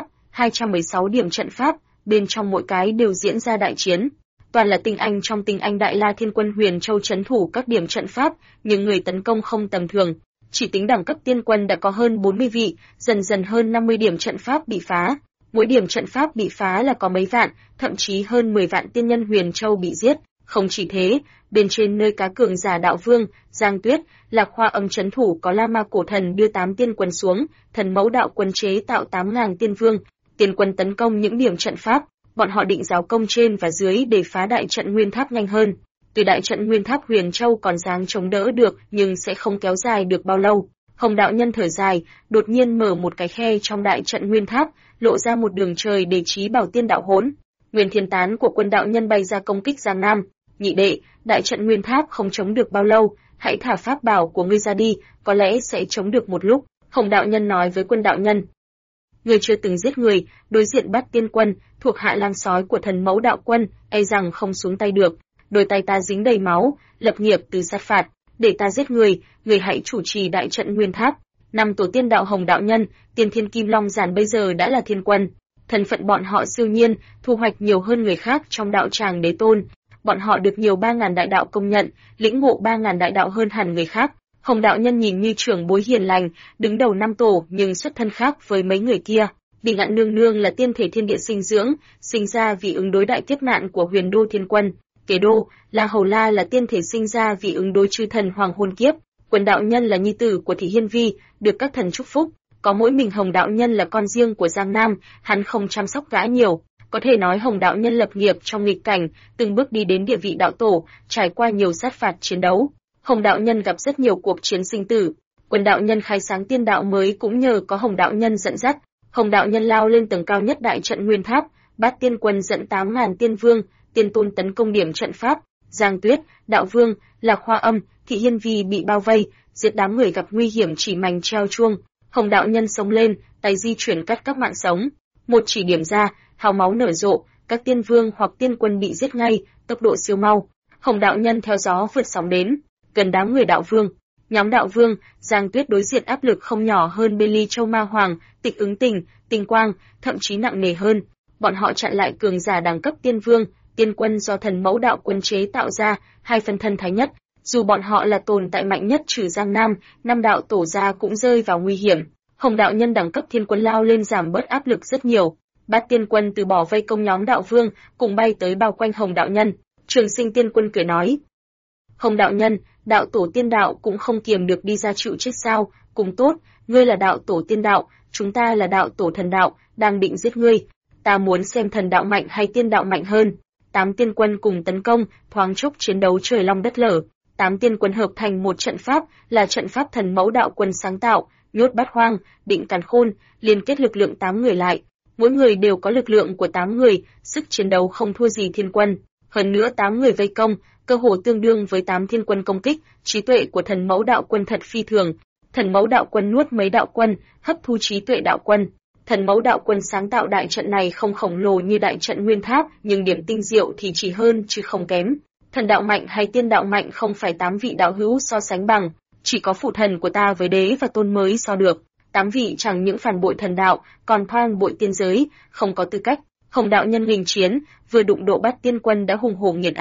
216 điểm trận pháp, bên trong mỗi cái đều diễn ra đại chiến. Toàn là tinh anh trong tinh anh Đại La Thiên Quân Huyền Châu trấn thủ các điểm trận pháp, nhưng người tấn công không tầm thường. Chỉ tính đẳng cấp tiên quân đã có hơn 40 vị, dần dần hơn 50 điểm trận pháp bị phá. Mỗi điểm trận pháp bị phá là có mấy vạn, thậm chí hơn 10 vạn tiên nhân Huyền Châu bị giết. Không chỉ thế, bên trên nơi cá cường giả đạo vương, Giang Tuyết, Lạc Hoa Âm trấn thủ có La Ma Cổ Thần đưa 8 tiên quân xuống, Thần Mẫu Đạo Quân chế tạo 8.000 tiên vương, tiên quân tấn công những điểm trận pháp, bọn họ định giáo công trên và dưới để phá đại trận Nguyên Tháp nhanh hơn. Tuy đại trận Nguyên Tháp Huyền Châu còn dáng chống đỡ được, nhưng sẽ không kéo dài được bao lâu. Hồng đạo nhân thở dài, đột nhiên mở một cái khe trong đại trận Nguyên Tháp, lộ ra một đường trời để trí bảo tiên đạo hỗn. Nguyên Thiên Tán của quân đạo nhân bay ra công kích Giang Nam. Nhị đệ, đại trận Nguyên Tháp không chống được bao lâu, hãy thả pháp bảo của ngươi ra đi, có lẽ sẽ chống được một lúc. Hồng đạo nhân nói với quân đạo nhân. Ngươi chưa từng giết người, đối diện bắt tiên quân, thuộc hạ lang sói của Thần Mẫu Đạo Quân, e rằng không xuống tay được. Đôi tay ta dính đầy máu, lập nghiệp từ sát phạt, để ta giết người, người hãy chủ trì đại trận Nguyên Tháp. Năm tổ tiên đạo Hồng đạo nhân, Tiên Thiên Kim Long Giản bây giờ đã là thiên quân. Thân phận bọn họ siêu nhiên, thu hoạch nhiều hơn người khác trong đạo tràng đế tôn. Bọn họ được nhiều 3.000 đại đạo công nhận, lĩnh ngộ 3.000 đại đạo hơn hẳn người khác. Hồng đạo nhân nhìn như trưởng bối hiền lành, đứng đầu năm tổ nhưng xuất thân khác với mấy người kia. Bị Ngạn nương nương là tiên thể thiên địa sinh dưỡng, sinh ra vì ứng đối đại kiếp nạn của Huyền Đô Thiên Quân. Kế Đô, La Hầu La là tiên thể sinh ra vì ứng đối chư thần hoàng hôn kiếp. Quân đạo nhân là nhi tử của Thị Hiên Vi, được các thần chúc phúc. Có mỗi mình Hồng đạo nhân là con riêng của Giang Nam, hắn không chăm sóc gã nhiều. Có thể nói Hồng đạo nhân lập nghiệp trong nghịch cảnh, từng bước đi đến địa vị đạo tổ, trải qua nhiều sát phạt chiến đấu. Hồng đạo nhân gặp rất nhiều cuộc chiến sinh tử. Quân đạo nhân khai sáng tiên đạo mới cũng nhờ có Hồng đạo nhân dẫn dắt. Hồng đạo nhân lao lên tầng cao nhất đại trận Nguyên Tháp, Bát Tiên Quân dẫn 8.000 tiên vương, tiên tôn tấn công điểm trận pháp. Giang Tuyết, Đạo Vương, Lạc Hoa Âm, Thị Hiên Vi bị bao vây, giết đám người gặp nguy hiểm chỉ mảnh treo chuông. Hồng đạo nhân sống lên, tay di chuyển cắt các mạng sống. Một chỉ điểm ra, hào máu nở rộ, các tiên vương hoặc tiên quân bị giết ngay, tốc độ siêu mau. Hồng đạo nhân theo gió vượt sóng đến, gần đám người đạo vương. Nhóm đạo vương, Giang Tuyết đối diện áp lực không nhỏ hơn bên Ly Châu Ma Hoàng, Tịch Ứng Tình, Tinh Quang, thậm chí nặng nề hơn. Bọn họ chặn lại cường giả đẳng cấp tiên vương, tiên quân do Thần Mẫu Đạo Quân chế tạo ra, hai phân thân thái nhất. Dù bọn họ là tồn tại mạnh nhất trừ Giang Nam, năm đạo tổ gia cũng rơi vào nguy hiểm. Hồng đạo nhân đẳng cấp thiên quân lao lên giảm bớt áp lực rất nhiều. Bát Tiên Quân từ bỏ vây công nhóm đạo vương, cùng bay tới bao quanh Hồng đạo nhân. Trường Sinh Tiên Quân cười nói: Hồng đạo nhân, đạo tổ tiên đạo cũng không kiềm được đi ra chịu chết sao? Cùng tốt, ngươi là đạo tổ tiên đạo, chúng ta là đạo tổ thần đạo, đang định giết ngươi. Ta muốn xem thần đạo mạnh hay tiên đạo mạnh hơn. 8 tiên quân cùng tấn công, thoáng chốc chiến đấu trời long đất lở. 8 tiên quân hợp thành một trận pháp, là trận pháp Thần Mẫu Đạo Quân sáng tạo, nhốt bát hoang, định càn khôn, liên kết lực lượng 8 người lại. Mỗi người đều có lực lượng của 8 người, sức chiến đấu không thua gì thiên quân. Hơn nữa 8 người vây công, cơ hồ tương đương với 8 thiên quân công kích, trí tuệ của Thần Mẫu Đạo Quân thật phi thường. Thần Mẫu Đạo Quân nuốt mấy đạo quân, hấp thu trí tuệ đạo quân. Thần Mẫu Đạo Quân sáng tạo đại trận này không khổng lồ như đại trận Nguyên Tháp, nhưng điểm tinh diệu thì chỉ hơn chứ không kém. Thần đạo mạnh hay tiên đạo mạnh không phải 8 vị đạo hữu so sánh bằng, chỉ có phụ thần của ta với đế và tôn mới so được. 8 vị chẳng những phản bội thần đạo, còn thoang bội tiên giới, không có tư cách. Hồng đạo nhân nghênh chiến, vừa đụng độ Bát Tiên Quân đã hùng hổ nghiền áp.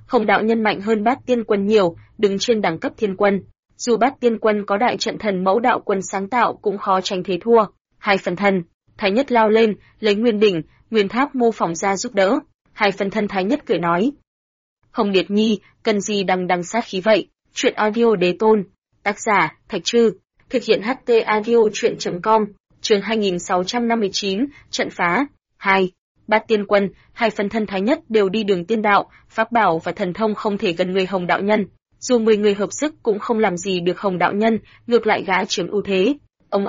Hồng đạo nhân mạnh hơn Bát Tiên Quân nhiều, đứng trên đẳng cấp thiên quân. Dù Bát Tiên Quân có đại trận thần mẫu đạo quân sáng tạo cũng khó tránh thế thua. Hai phần thân, Thái Nhất lao lên, lấy nguyên đỉnh, nguyên tháp mô phỏng ra giúp đỡ. Hai phần thân Thái Nhất cười nói: Hồng Liệt Nhi, cần gì đằng đằng sát khí vậy? Chuyện audio đế tôn. Tác giả, Thạch Trư. Thực hiện HT audio chuyện.com. Chương 2659, trận phá. 2. Bát Tiên Quân, hai phần thân Thái Nhất đều đi đường tiên đạo, pháp bảo và thần thông không thể gần người Hồng đạo nhân. Dù 10 người hợp sức cũng không làm gì được Hồng đạo nhân, ngược lại gã chiếm ưu thế. Ầm.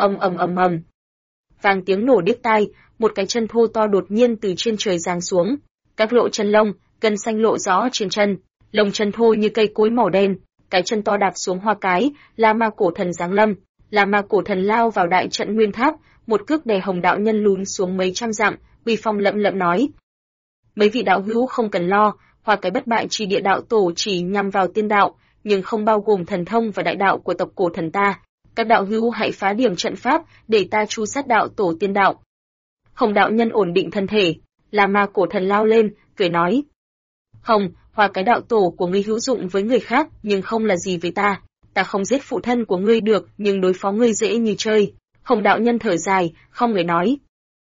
Vang tiếng nổ điếc tai, một cái chân thô to đột nhiên từ trên trời giáng xuống. Các lộ chân lông, gân xanh lộ rõ trên chân, lông chân thô như cây cối màu đen. Cái chân to đạp xuống hoa cái, La Ma Cổ Thần giáng lâm. La Ma Cổ Thần lao vào đại trận nguyên tháp, một cước đè Hồng đạo nhân lún xuống mấy trăm dặm, uy phong lẫm lẫm nói: Mấy vị đạo hữu không cần lo, Hoa cái bất bại chi địa đạo tổ chỉ nhằm vào tiên đạo, nhưng không bao gồm thần thông và đại đạo của tộc cổ thần ta. Các đạo hữu hãy phá điểm trận pháp để ta tru sát đạo tổ tiên đạo. Hồng đạo nhân ổn định thân thể, La Ma Cổ Thần lao lên, cười nói: Hồng, Hoa cái đạo tổ của ngươi hữu dụng với người khác, nhưng không là gì với ta. Ta không giết phụ thân của ngươi được, nhưng đối phó ngươi dễ như chơi. Hồng đạo nhân thở dài, không người nói: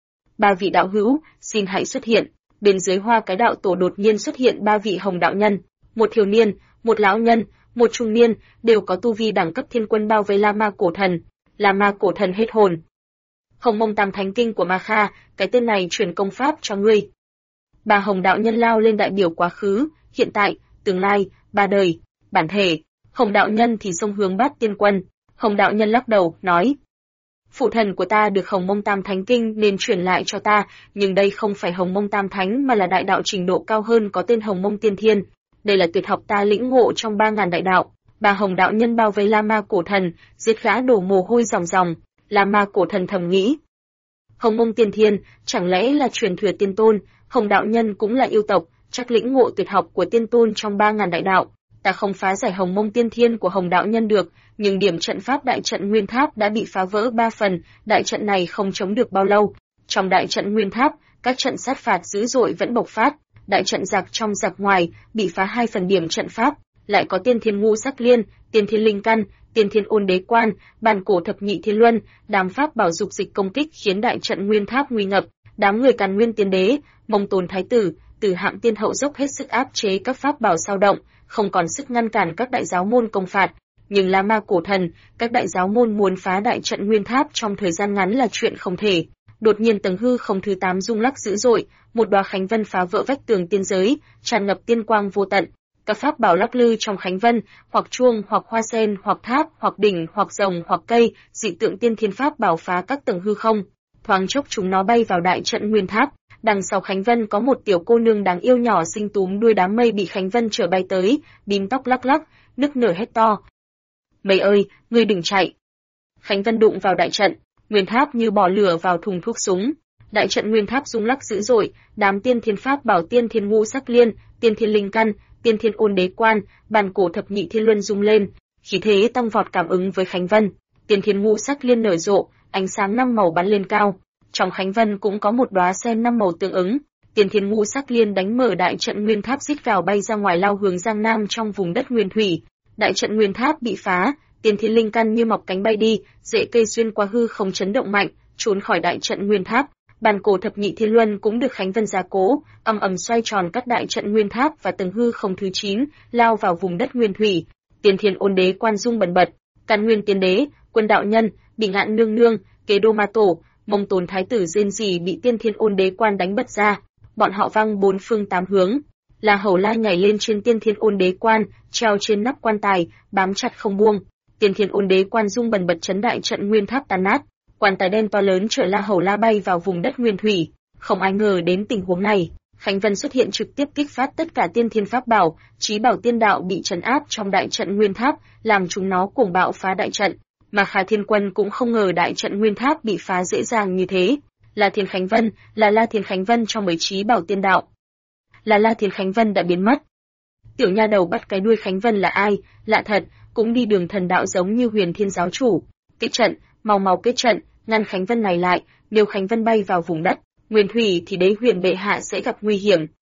Ba vị đạo hữu, xin hãy xuất hiện. Bên dưới Hoa cái đạo tổ đột nhiên xuất hiện ba vị Hồng đạo nhân, một thiếu niên, một lão nhân, một trung niên, đều có tu vi đẳng cấp thiên quân bao vây La Ma Cổ Thần. La Ma Cổ Thần hết hồn. Hồng Mông Tam Thánh Kinh của Ma Kha, cái tên này truyền công pháp cho ngươi. Ba Hồng đạo nhân lao lên đại biểu quá khứ, hiện tại, tương lai, ba đời, bản thể. Hồng đạo nhân thì xông hướng Bát Tiên Quân. Hồng đạo nhân lắc đầu, nói: Phụ thần của ta được Hồng Mông Tam Thánh Kinh nên truyền lại cho ta, nhưng đây không phải Hồng Mông Tam Thánh mà là đại đạo trình độ cao hơn có tên Hồng Mông Tiên Thiên. Đây là tuyệt học ta lĩnh ngộ trong 3000 đại đạo. Ba Hồng đạo nhân bao vây La Ma Cổ Thần, giết gã đổ mồ hôi ròng ròng. La Ma Cổ Thần thầm nghĩ: Hồng Mông Tiên Thiên, chẳng lẽ là truyền thừa tiên tôn? Hồng đạo nhân cũng là yêu tộc, chắc lĩnh ngộ tuyệt học của tiên tôn trong 3000 đại đạo. Ta không phá giải Hồng Mông Tiên Thiên của Hồng đạo nhân được, nhưng điểm trận pháp đại trận nguyên tháp đã bị phá vỡ 3 phần, đại trận này không chống được bao lâu. Trong đại trận nguyên tháp, các trận sát phạt dữ dội vẫn bộc phát, đại trận giặc trong giặc ngoài bị phá 2 phần điểm trận pháp, lại có Tiên Thiên Ngũ Sắc Liên, Tiên Thiên Linh Căn, Tiên Thiên Ôn Đế Quan, Bàn Cổ Thập Nhị Thiên Luân, đám pháp bảo dục dịch công kích khiến đại trận nguyên tháp nguy ngập. Đám người Càn Nguyên Tiên Đế, Mông Tồn Thái tử, Tử Hạm Tiên Hậu dốc hết sức áp chế các pháp bảo dao động, không còn sức ngăn cản các đại giáo môn công phạt. Nhưng La Ma Cổ Thần, các đại giáo môn muốn phá đại trận nguyên tháp trong thời gian ngắn là chuyện không thể. Đột nhiên tầng hư không thứ 8 rung lắc dữ dội, một đóa khánh vân phá vỡ vách tường tiên giới, tràn ngập tiên quang vô tận. Các pháp bảo lắc lư trong khánh vân, hoặc chuông, hoặc hoa sen, hoặc tháp, hoặc đỉnh, hoặc rồng, hoặc cây, dị tượng tiên thiên pháp bảo phá các tầng hư không. Thoáng chốc chúng nó bay vào đại trận nguyên tháp. Đằng sau khánh vân có một tiểu cô nương đáng yêu nhỏ xinh túm đuôi đám mây bị khánh vân trở bay tới, bím tóc lắc lắc, nức nở hét to: Mây ơi, ngươi đừng chạy! Khánh vân đụng vào đại trận, nguyên tháp như bỏ lửa vào thùng thuốc súng. Đại trận nguyên tháp rung lắc dữ dội, đám tiên thiên pháp bảo Tiên Thiên Ngũ Sắc Liên, Tiên Thiên Linh Căn, Tiên Thiên Ôn Đế Quan, Bàn Cổ Thập Nhị Thiên Luân rung lên, khí thế tăng vọt cảm ứng với khánh vân. Tiên Thiên Ngũ Sắc Liên nở rộ, ánh sáng 5 màu bắn lên cao. Trong khánh vân cũng có một đóa sen 5 màu tương ứng. Tiên Thiên Ngũ Sắc Liên đánh mở đại trận nguyên tháp rít gào bay ra ngoài lao hướng Giang Nam trong vùng đất nguyên thủy. Đại trận nguyên tháp bị phá, Tiên Thiên Linh Căn như mọc cánh bay đi, rễ cây xuyên qua hư không chấn động mạnh, trốn khỏi đại trận nguyên tháp. Bàn Cổ Thập Nhị Thiên Luân cũng được khánh vân gia cố, ầm ầm xoay tròn cắt đại trận nguyên tháp và tầng hư không thứ 9, lao vào vùng đất nguyên thủy. Tiên Thiên Ôn Đế Quan rung bần bật, Càn Nguyên Tiên Đế, Quân Đạo Nhân, Bị Ngạn Nương Nương, Kế Đô Ma Tổ, Mông Tồn Thái tử rên rỉ bị Tiên Thiên Ôn Đế Quan đánh bật ra, bọn họ văng 4 phương 8 hướng. La Hầu La nhảy lên trên Tiên Thiên Ôn Đế Quan, treo trên nắp quan tài, bám chặt không buông. Tiên Thiên Ôn Đế Quan rung bần bật chấn đại trận nguyên tháp tan nát, quan tài đen to lớn chở La Hầu La bay vào vùng đất nguyên thủy. Không ai ngờ đến tình huống này, khánh vân xuất hiện trực tiếp kích phát tất cả tiên thiên pháp bảo, chí bảo tiên đạo bị trấn áp trong đại trận nguyên tháp, làm chúng nó cuồng bạo phá đại trận. Mà Khả Thiên Quân cũng không ngờ đại trận nguyên tháp bị phá dễ dàng như thế. La Thiên Khánh Vân, là La Thiên Khánh Vân trong 10 chí bảo tiên đạo. Là La Thiên Khánh Vân đã biến mất. Tiểu nha đầu bắt cái đuôi Khánh Vân là ai? Lạ thật, cũng đi đường thần đạo giống như Huyền Thiên giáo chủ. Kết trận, mau kết trận, ngăn Khánh Vân này lại, nếu Khánh Vân bay vào vùng đất nguyên thủy thì đế huyền bệ hạ sẽ gặp nguy hiểm.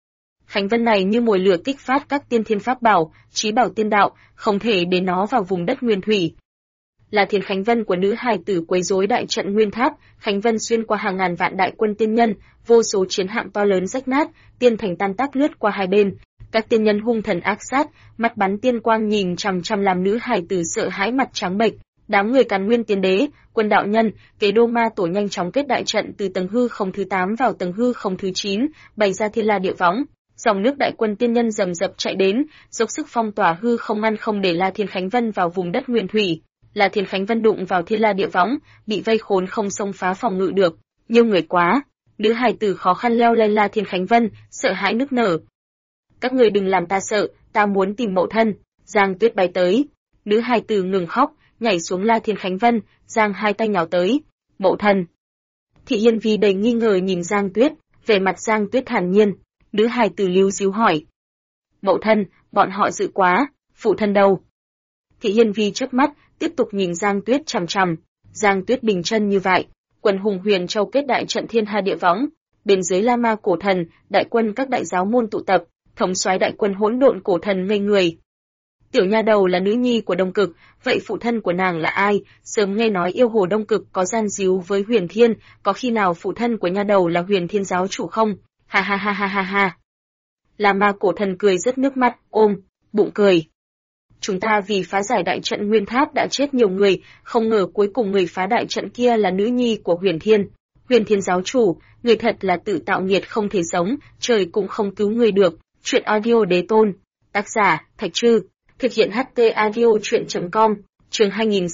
Khánh Vân này như mồi lửa kích phát các tiên thiên pháp bảo, chí bảo tiên đạo, không thể để nó vào vùng đất nguyên thủy. Là Thiên Khánh Vân của nữ hài tử quấy rối đại trận Nguyên Tháp, Khánh Vân xuyên qua hàng ngàn vạn đại quân tiên nhân, vô số chiến hạm to lớn rách nát, tiên thành tan tác lướt qua hai bên. Các tiên nhân hung thần ác sát, mắt bắn tiên quang nhìn chằm chằm làm nữ hài tử sợ hãi mặt trắng bệch. Đám người Càn Nguyên Tiên Đế, Quân Đạo Nhân, Kế Đô Ma Tổ nhanh chóng kết đại trận từ tầng hư không thứ 8 vào tầng hư không thứ 9, bày ra thiên la địa võng. Dòng nước đại quân tiên nhân rầm rập chạy đến, dốc sức phong tỏa hư không ngăn không để La Thiên Khánh Vân vào vùng đất nguyên thủy. La Thiên Khánh Vân đụng vào thiên la địa võng, bị vây khốn không xông phá phòng ngự được, nhiều người quá. Nữ hài tử khó khăn leo lên La Thiên Khánh Vân, sợ hãi nức nở. Các người đừng làm ta sợ, ta muốn tìm mẫu thân. Giang Tuyết bay tới. Nữ hài tử ngừng khóc, nhảy xuống La Thiên Khánh Vân, giang hai tay nhào tới. Mẫu thân. Thị Hiên Vi đầy nghi ngờ nhìn Giang Tuyết, vẻ mặt Giang Tuyết thản nhiên. Nữ hài tử líu díu hỏi. Mẫu thân, bọn họ dự quá, phụ thân đâu? Thị Hiên Vi chớp mắt, tiếp tục nhìn Giang Tuyết chằm chằm. Giang Tuyết bình chân như vậy. Quần hùng Huyền Châu kết đại trận thiên hà địa võng. Bên dưới La Ma cổ thần, đại quân các đại giáo môn tụ tập, thống soái đại quân hỗn độn cổ thần ngây người. Tiểu nha đầu là nữ nhi của Đông Cực, vậy phụ thân của nàng là ai? Sớm nghe nói yêu hồ Đông Cực có gian díu với Huyền Thiên, có khi nào phụ thân của nha đầu là Huyền Thiên giáo chủ không? Ha ha ha ha ha ha. La Ma cổ thần cười rớt nước mắt, ôm bụng cười. Chúng ta vì phá giải đại trận Nguyên Tháp đã chết nhiều người, không ngờ cuối cùng người phá đại trận kia là nữ nhi của Huyền Thiên. Huyền Thiên giáo chủ, người thật là tự tạo nghiệt không thể sống, trời cũng không cứu người được. Truyện audio đế tôn. Tác giả, Thạch Trư. Thực hiện HT audio truyện.com. Chương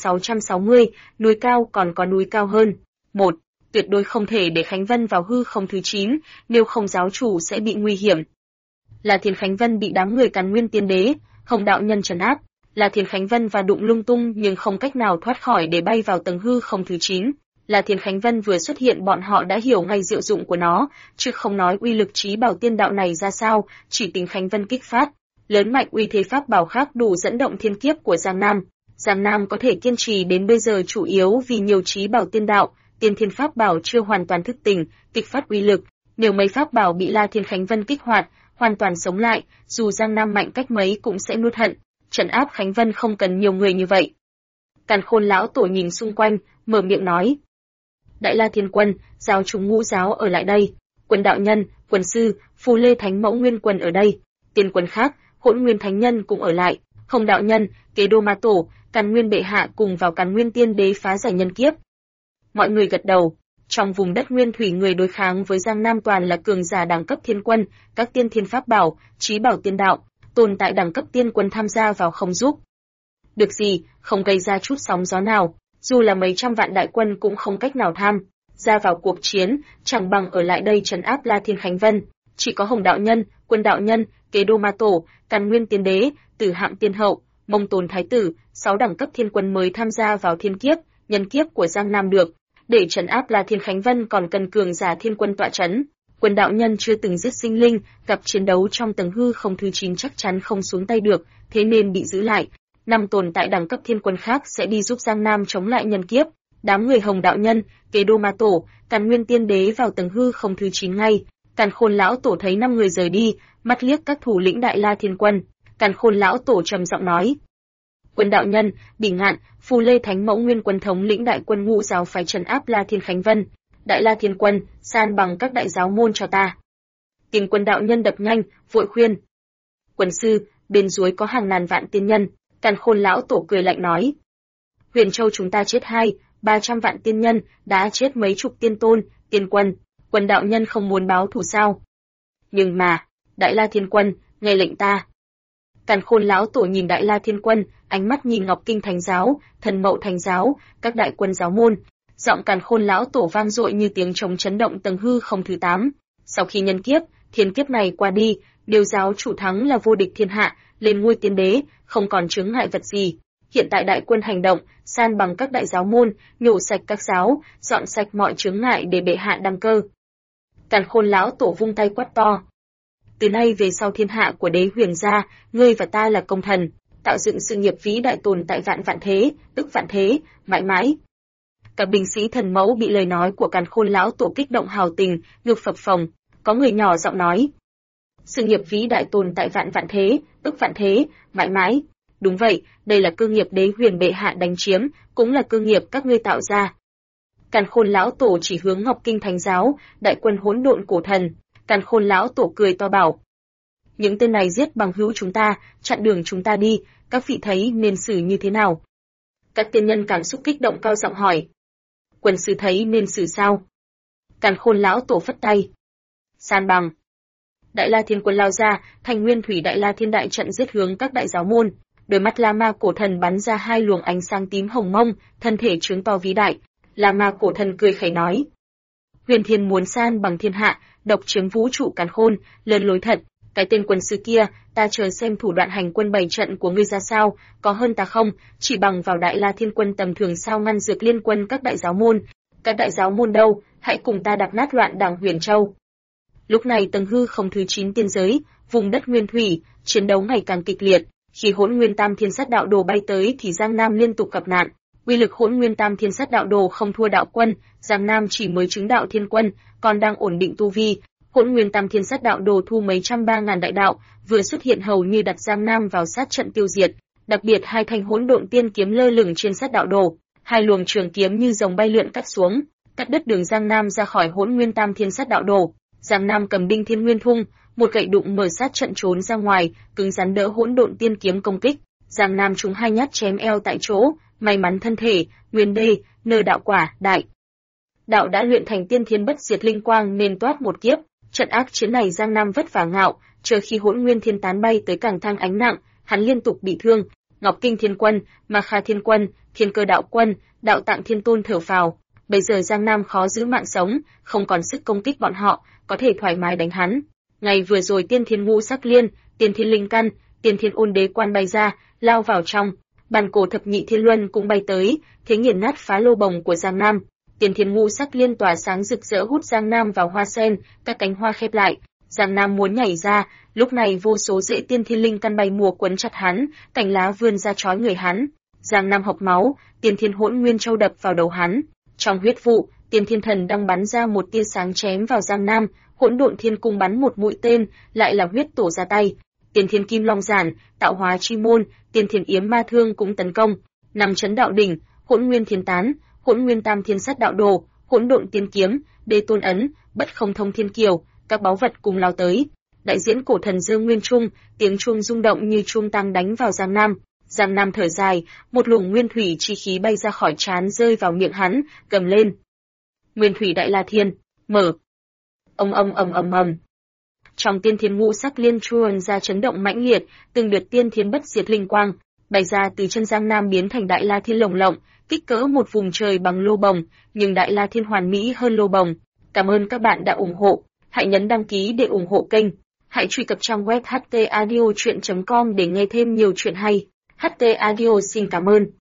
2660, núi cao còn có núi cao hơn. 1. Tuyệt đối không thể để Khánh Vân vào hư không thứ 9, nếu không giáo chủ sẽ bị nguy hiểm. La Thiên Khánh Vân bị đám người Càn Nguyên Tiên Đế, Hồng Đạo Nhân trấn áp. La Thiên Khánh Vân và đụng lung tung nhưng không cách nào thoát khỏi để bay vào tầng hư không thứ 9. La Thiên Khánh Vân vừa xuất hiện bọn họ đã hiểu ngay diệu dụng của nó, chứ không nói uy lực chí bảo tiên đạo này ra sao, chỉ tính Khánh Vân kích phát. Lớn mạnh uy thế pháp bảo khác đủ dẫn động thiên kiếp của Giang Nam. Giang Nam có thể kiên trì đến bây giờ chủ yếu vì nhiều chí bảo tiên đạo, tiên thiên pháp bảo chưa hoàn toàn thức tỉnh, kích phát uy lực. Nếu mấy pháp bảo bị La Thiên Khánh Vân kích hoạt, hoàn toàn sống lại, dù Giang Nam mạnh cách mấy cũng sẽ nuốt hận. Trấn áp Khánh Vân không cần nhiều người như vậy. Càn Khôn lão tổ nhìn xung quanh, mở miệng nói. Đại La Thiên Quân, giáo chúng ngũ giáo ở lại đây. Quân đạo nhân, quân sư, Phù Lê Thánh Mẫu Nguyên Quân ở đây. Tiên quân khác, Hỗn Nguyên Thánh Nhân cũng ở lại. Hồng đạo nhân, Kế Đô Ma Tổ, Càn Nguyên Bệ Hạ cùng vào Càn Nguyên Tiên Đế phá giải nhân kiếp. Mọi người gật đầu. Trong vùng đất nguyên thủy người đối kháng với Giang Nam toàn là cường giả đẳng cấp thiên quân, các tiên thiên pháp bảo, chí bảo tiên đạo, tồn tại đẳng cấp tiên quân tham gia vào không giúp được gì, không gây ra chút sóng gió nào, dù là mấy trăm vạn đại quân cũng không cách nào tham ra vào cuộc chiến, chẳng bằng ở lại đây trấn áp La Thiên Khánh Vân. Chỉ có Hồng đạo nhân, Quân đạo nhân, Kế Đô Ma Tổ, Càn Nguyên Tiên Đế, Tử Hạm Tiên Hậu, Mông Tồn Thái Tử, 6 đẳng cấp thiên quân mới tham gia vào thiên kiếp, nhân kiếp của Giang Nam được. Để trấn áp La Thiên Khánh Vân còn cần cường giả thiên quân tọa trấn. Quân đạo nhân chưa từng giết sinh linh, gặp chiến đấu trong tầng hư không thứ 9 chắc chắn không xuống tay được, thế nên bị giữ lại. 5 tồn tại đẳng cấp thiên quân khác sẽ đi giúp Giang Nam chống lại nhân kiếp. Đám người Hồng đạo nhân, Kế Đô Ma Tổ, Càn Nguyên Tiên Đế vào tầng hư không thứ 9 ngay. Càn Khôn lão tổ thấy 5 người rời đi, mắt liếc các thủ lĩnh Đại La Thiên Quân. Càn Khôn lão tổ trầm giọng nói: Quân đạo nhân, Bỉ Ngạn, Phù Lê Thánh Mẫu Nguyên Quân thống lĩnh đại quân ngũ giáo phái trấn áp La Thiên Khánh Vân. Đại La Thiên Quân, san bằng các đại giáo môn cho ta. Tiền Quân đạo nhân đập nhanh, vội khuyên. Quân sư, bên dưới có hàng ngàn vạn tiên nhân. Càn Khôn lão tổ cười lạnh nói: Huyền Châu chúng ta chết 200-300 vạn tiên nhân, đã chết mấy chục tiên tôn, tiên quân. Quân đạo nhân không muốn báo thù sao? Nhưng mà, Đại La Thiên Quân, nghe lệnh ta. Càn Khôn lão tổ nhìn Đại La Thiên Quân, ánh mắt nhìn Ngọc Kinh Thánh giáo, Thần Mậu Thánh giáo, các đại quân giáo môn. Giọng Càn Khôn lão tổ vang dội như tiếng trống chấn động tầng hư không thứ 8. Sau khi nhân kiếp, thiên kiếp này qua đi, Điêu giáo chủ thắng là vô địch thiên hạ, lên ngôi tiên đế, không còn chướng ngại vật gì. Hiện tại đại quân hành động, san bằng các đại giáo môn, nhổ sạch các giáo, dọn sạch mọi chướng ngại để bệ hạ đăng cơ. Càn Khôn lão tổ vung tay quát to: Từ nay về sau thiên hạ của Đế Huyền gia, ngươi và ta là công thần, tạo dựng sự nghiệp vĩ đại tồn tại vạn vạn thế, ức vạn thế, mãi mãi. Cả binh sĩ thần mẫu bị lời nói của Càn Khôn lão tổ kích động hào tình, ngực phập phồng, có người nhỏ giọng nói: Sự nghiệp vĩ đại tồn tại vạn vạn thế, ức vạn thế, mãi mãi. Đúng vậy, đây là cơ nghiệp Đế Huyền bệ hạ đánh chiếm, cũng là cơ nghiệp các ngươi tạo ra. Càn Khôn lão tổ chỉ hướng Ngọc Kinh Thánh giáo, đại quân hỗn độn cổ thần. Càn Khôn lão tổ cười to bảo: những tên này giết bằng hữu chúng ta, chặn đường chúng ta đi, các vị thấy nên xử như thế nào? Các tiên nhân cảm xúc kích động cao giọng hỏi. Quần sư thấy nên xử sao? Càn Khôn lão tổ phất tay. San bằng. Đại La Thiên quân lao ra, thành nguyên thủy Đại La Thiên đại trận giết hướng các đại giáo môn. Đôi mắt La Ma cổ thần bắn ra hai luồng ánh sáng tím hồng mông, thân thể trướng to vĩ đại. La Ma cổ thần cười khẩy nói: Huyền Thiên muốn san bằng thiên hạ, độc chiếm vũ trụ càn khôn, lớn lối thật. Cái tên quân sư kia, ta chờ xem thủ đoạn hành quân bày trận của ngươi ra sao, có hơn ta không? Chỉ bằng vào Đại La Thiên quân tầm thường sao ngăn dược liên quân các đại giáo môn? Các đại giáo môn đâu? Hãy cùng ta đạp nát loạn đảng Huyền Châu. Lúc này tầng hư không thứ 9 tiên giới, vùng đất nguyên thủy, chiến đấu ngày càng kịch liệt. Khi Hỗn Nguyên Tam Thiên Sát Đạo Đồ bay tới thì Giang Nam liên tục gặp nạn. Uy lực Hỗn Nguyên Tam Thiên Sát Đạo Đồ không thua đạo quân, Giang Nam chỉ mới chứng đạo thiên quân, còn đang ổn định tu vi. Hỗn Nguyên Tam Thiên Sát Đạo Đồ thu mấy trăm 3.000 đại đạo, vừa xuất hiện hầu như đặt Giang Nam vào sát trận tiêu diệt. Đặc biệt hai thanh hỗn độn tiên kiếm lơ lửng trên sát đạo đồ, hai luồng trường kiếm như rồng bay lượn cắt xuống, cắt đứt đường Giang Nam ra khỏi Hỗn Nguyên Tam Thiên Sát Đạo Đồ. Giang Nam cầm đinh thiên nguyên thung, một gậy đụng mở sát trận trốn ra ngoài, cứng rắn đỡ hỗn độn tiên kiếm công kích. Giang Nam trúng hai nhát chém eo tại chỗ, may mắn thân thể, nguyên đê, nơ đạo quả, đại đạo đã luyện thành tiên thiên bất diệt linh quang nên toát một kiếp. Trận ác chiến này Giang Nam vất vả ngạo, chờ khi Hỗn Nguyên Thiên tán bay tới càng thang ánh nặng, hắn liên tục bị thương. Ngọc Kinh Thiên Quân, Ma Kha Thiên Quân, Thiên Cơ Đạo Quân, Đạo Tạng Thiên Tôn thở phào. Bây giờ Giang Nam khó giữ mạng sống, không còn sức công kích bọn họ, có thể thoải mái đánh hắn. Ngày vừa rồi Tiên Thiên Ngũ Sắc Liên, Tiên Thiên Linh Căn, Tiên Thiên Ôn Đế Quan bay ra, lao vào trong. Bàn cổ thập nhị thiên luân cũng bay tới, thế nghiền nát phá lô bồng của Giang Nam. Tiên Thiên Ngũ Sắc Liên tỏa sáng rực rỡ hút Giang Nam vào hoa sen, các cánh hoa khép lại. Giang Nam muốn nhảy ra, lúc này vô số rễ Tiên Thiên Linh Căn bay mùa quấn chặt hắn, cành lá vươn ra trói người hắn. Giang Nam hộc máu, Tiên Thiên Hỗn Nguyên Châu đập vào đầu hắn. Trong huyết vụ, Tiên Thiên Thần đang bắn ra một tia sáng chém vào Giang Nam, Hỗn Độn Thiên Cung bắn một mũi tên, lại là huyết tổ ra tay. Tiên Thiên Kim Long Giản, Tạo Hóa Chi Môn, Tiên Thiên Yếm Ma Thương cũng tấn công. Năm chấn đạo đỉnh, Hỗn Nguyên Thiên Tán, Hỗn Nguyên Tam Thiên Sát Đạo Đồ, Hỗn Độn Tiên Kiếm, Đê Tôn Ấn, Bất Không Thông Thiên Kiều, các báu vật cùng lao tới. Đại diễn cổ thần Dương Nguyên Trung, tiếng chuông rung động như chuông tăng đánh vào Giang Nam. Giang Nam thở dài, một luồng nguyên thủy chi khí bay ra khỏi trán rơi vào miệng hắn, gầm lên. Nguyên thủy Đại La Thiên, mở. Ầm ầm ầm ầm ầm. Trong Tiên Thiên Ngũ Sắc Liên chuồn ra chấn động mãnh liệt, từng đợt tiên thiên bất diệt linh quang bay ra từ chân Giang Nam biến thành Đại La Thiên lồng lộng, kích cỡ một vùng trời bằng lô bồng, nhưng Đại La Thiên hoàn mỹ hơn lô bồng. Cảm ơn các bạn đã ủng hộ, hãy nhấn đăng ký để ủng hộ kênh. Hãy truy cập trang web htaudio.com để nghe thêm nhiều chuyện hay. HT Audio xin cảm ơn.